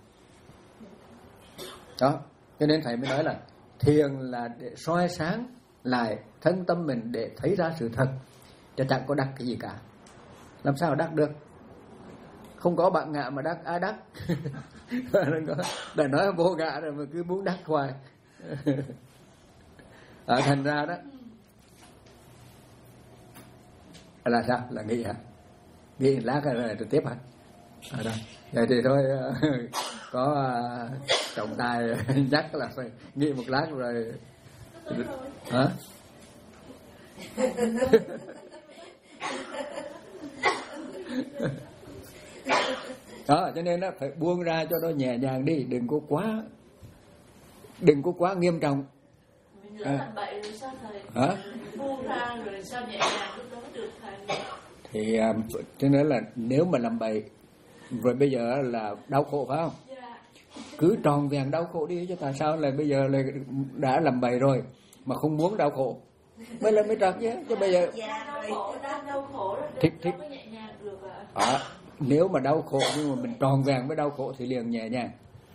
Đó, cho nên thầy mới nói là thiền là để soi sáng lại thân tâm mình để thấy ra sự thật, chứ chẳng có đắc cái gì cả. Làm sao đắc được? Không có bạn ngạ mà đắc, ai đắc? Đã nói vô ngạ rồi mà cứ muốn đắc hoài. À, thành ra đó là sao? Là nghĩ hả? Nghĩ lát rồi tôi tiếp hả? À, đây. Vậy thì thôi, có trọng tài nhắc là phải nghĩ một lát rồi. Hả? Đó, cho nên đó phải buông ra cho nó nhẹ nhàng đi, đừng có quá đừng có quá nghiêm trọng. Mình lỡ làm bậy rồi sao thầy? Hả? Buông ra rồi sao nhẹ nhàng lúc đó được thầy? Thì cho nên là nếu mà làm bậy rồi bây giờ là đau khổ phải không? Dạ. Cứ tròn vẹn đau khổ đi, chứ tại sao là bây giờ là đã làm bậy rồi mà không muốn đau khổ mới là mới trật chứ. Chứ bây giờ Đau khổ, đang đau khổ rồi thích thích mới nhẹ nhàng được ạ. à, nếu mà đau khổ nhưng mà mình tròn vẹn với đau khổ thì liền nhẹ nhàng.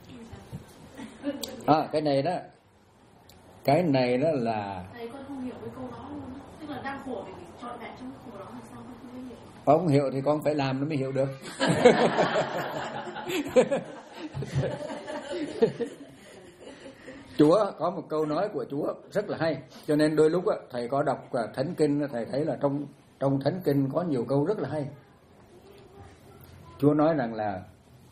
À, cái này đó, cái này đó là Thầy con không hiểu cái câu đó luôn. Tức là đang khổ thì mình trọn vẹn trong khổ đó làm sao con không hiểu. Không hiểu thì con phải làm nó mới hiểu được. Chúa có một câu nói của Chúa rất là hay, cho nên đôi lúc thầy có đọc Thánh Kinh, thầy thấy là trong trong Thánh Kinh có nhiều câu rất là hay. Chúa nói rằng là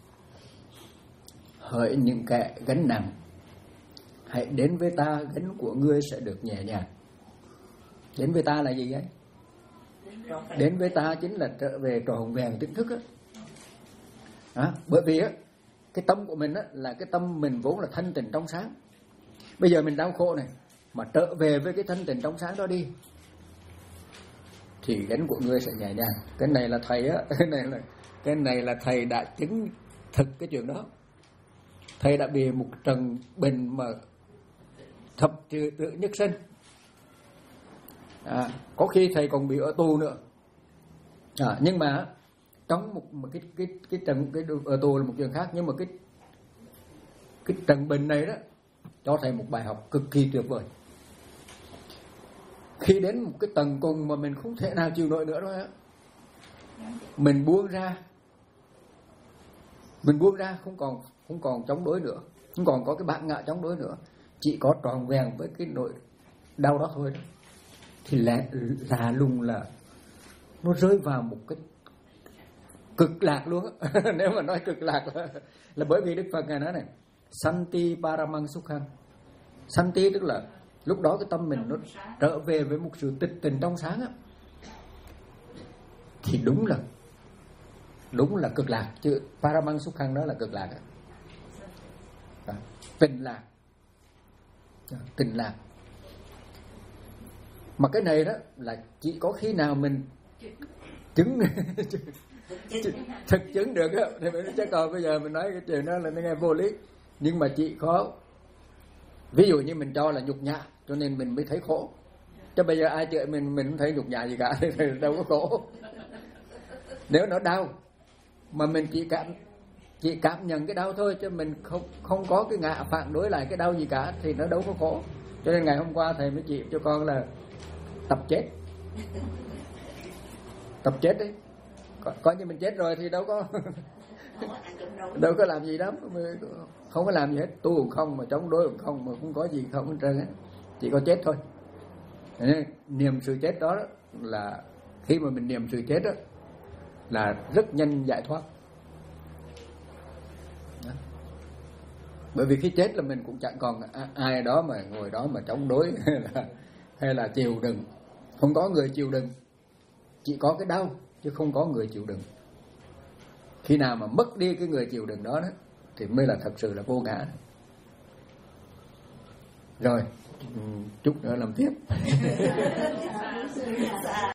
hỡi những kẻ gánh nặng, hãy đến với ta, gánh của ngươi sẽ được nhẹ nhàng. Đến với ta là gì vậy? Đến với ta chính là trở về tròn vẹn tỉnh thức á. À, bởi vì á, cái tâm của mình á, là cái tâm mình vốn là thanh tịnh trong sáng. Bây giờ mình đau khổ này, mà trở về với cái thanh tịnh trong sáng đó đi, thì gánh của ngươi sẽ nhẹ nhàng. Cái này là thầy á, cái này là cái này là thầy đã chứng thực cái chuyện đó. Thầy đã bị một trận bệnh mà thập trừ tự nhất sinh. À, có khi thầy còn bị ở tù nữa. À, nhưng mà trong một, một cái cái cái trận cái ở tù là một chuyện khác, nhưng mà cái cái trận bệnh này đó cho thầy một bài học cực kỳ tuyệt vời. Khi đến một cái tầng cùng mà mình không thể nào chịu nổi nữa đó, mình buông ra, mình buông ra không còn không còn chống đối nữa, không còn có cái bản ngã chống đối nữa, chỉ có tròn vẹn với cái nỗi đau đó thôi đó. Thì lạ là lùng là nó rơi vào một cái cực lạc luôn á. Nếu mà nói cực lạc là, là bởi vì Đức Phật ngài nói này, Santi Paramang Sukhang. Santi tức là lúc đó cái tâm mình nó trở về với một sự tịch tình trong sáng á, thì đúng là đúng là cực lạc. Chứ Paramang Sukhang đó là cực lạc á. À, tình lạc, à, tình lạc. Mà cái này đó là chỉ có khi nào mình chứng thực chứng được á thì mình chắc. Còn bây giờ mình nói cái chuyện đó là nó nghe vô lý. Nhưng mà chỉ có ví dụ như mình cho là nhục nhã cho nên mình mới thấy khổ. Chứ bây giờ ai chửi mình mình không thấy nhục nhã gì cả thì đâu có khổ. Nếu nó đau mà mình chỉ cảm chỉ cảm nhận cái đau thôi, chứ mình không không có cái ngã phản đối lại cái đau gì cả thì nó đâu có khổ. Cho nên ngày hôm qua thầy mới chỉ cho con là tập chết. Tập chết đấy. Có, coi như mình chết rồi thì đâu có đâu có làm gì đó, không có làm gì hết, tu cũng không mà chống đối cũng không, mà không có gì không hết trơn á, chỉ có chết thôi. Nên, niệm sự chết đó là khi mà mình niệm sự chết đó là rất nhanh giải thoát. Đó. Bởi vì khi chết là mình cũng chẳng còn ai đó mà ngồi đó mà chống đối là hay là chịu đựng. Không có người chịu đựng, chỉ có cái đau chứ không có người chịu đựng. Khi nào mà mất đi cái người chịu đựng đó, đó thì mới là thật sự là vô ngã. Rồi, chút nữa làm tiếp.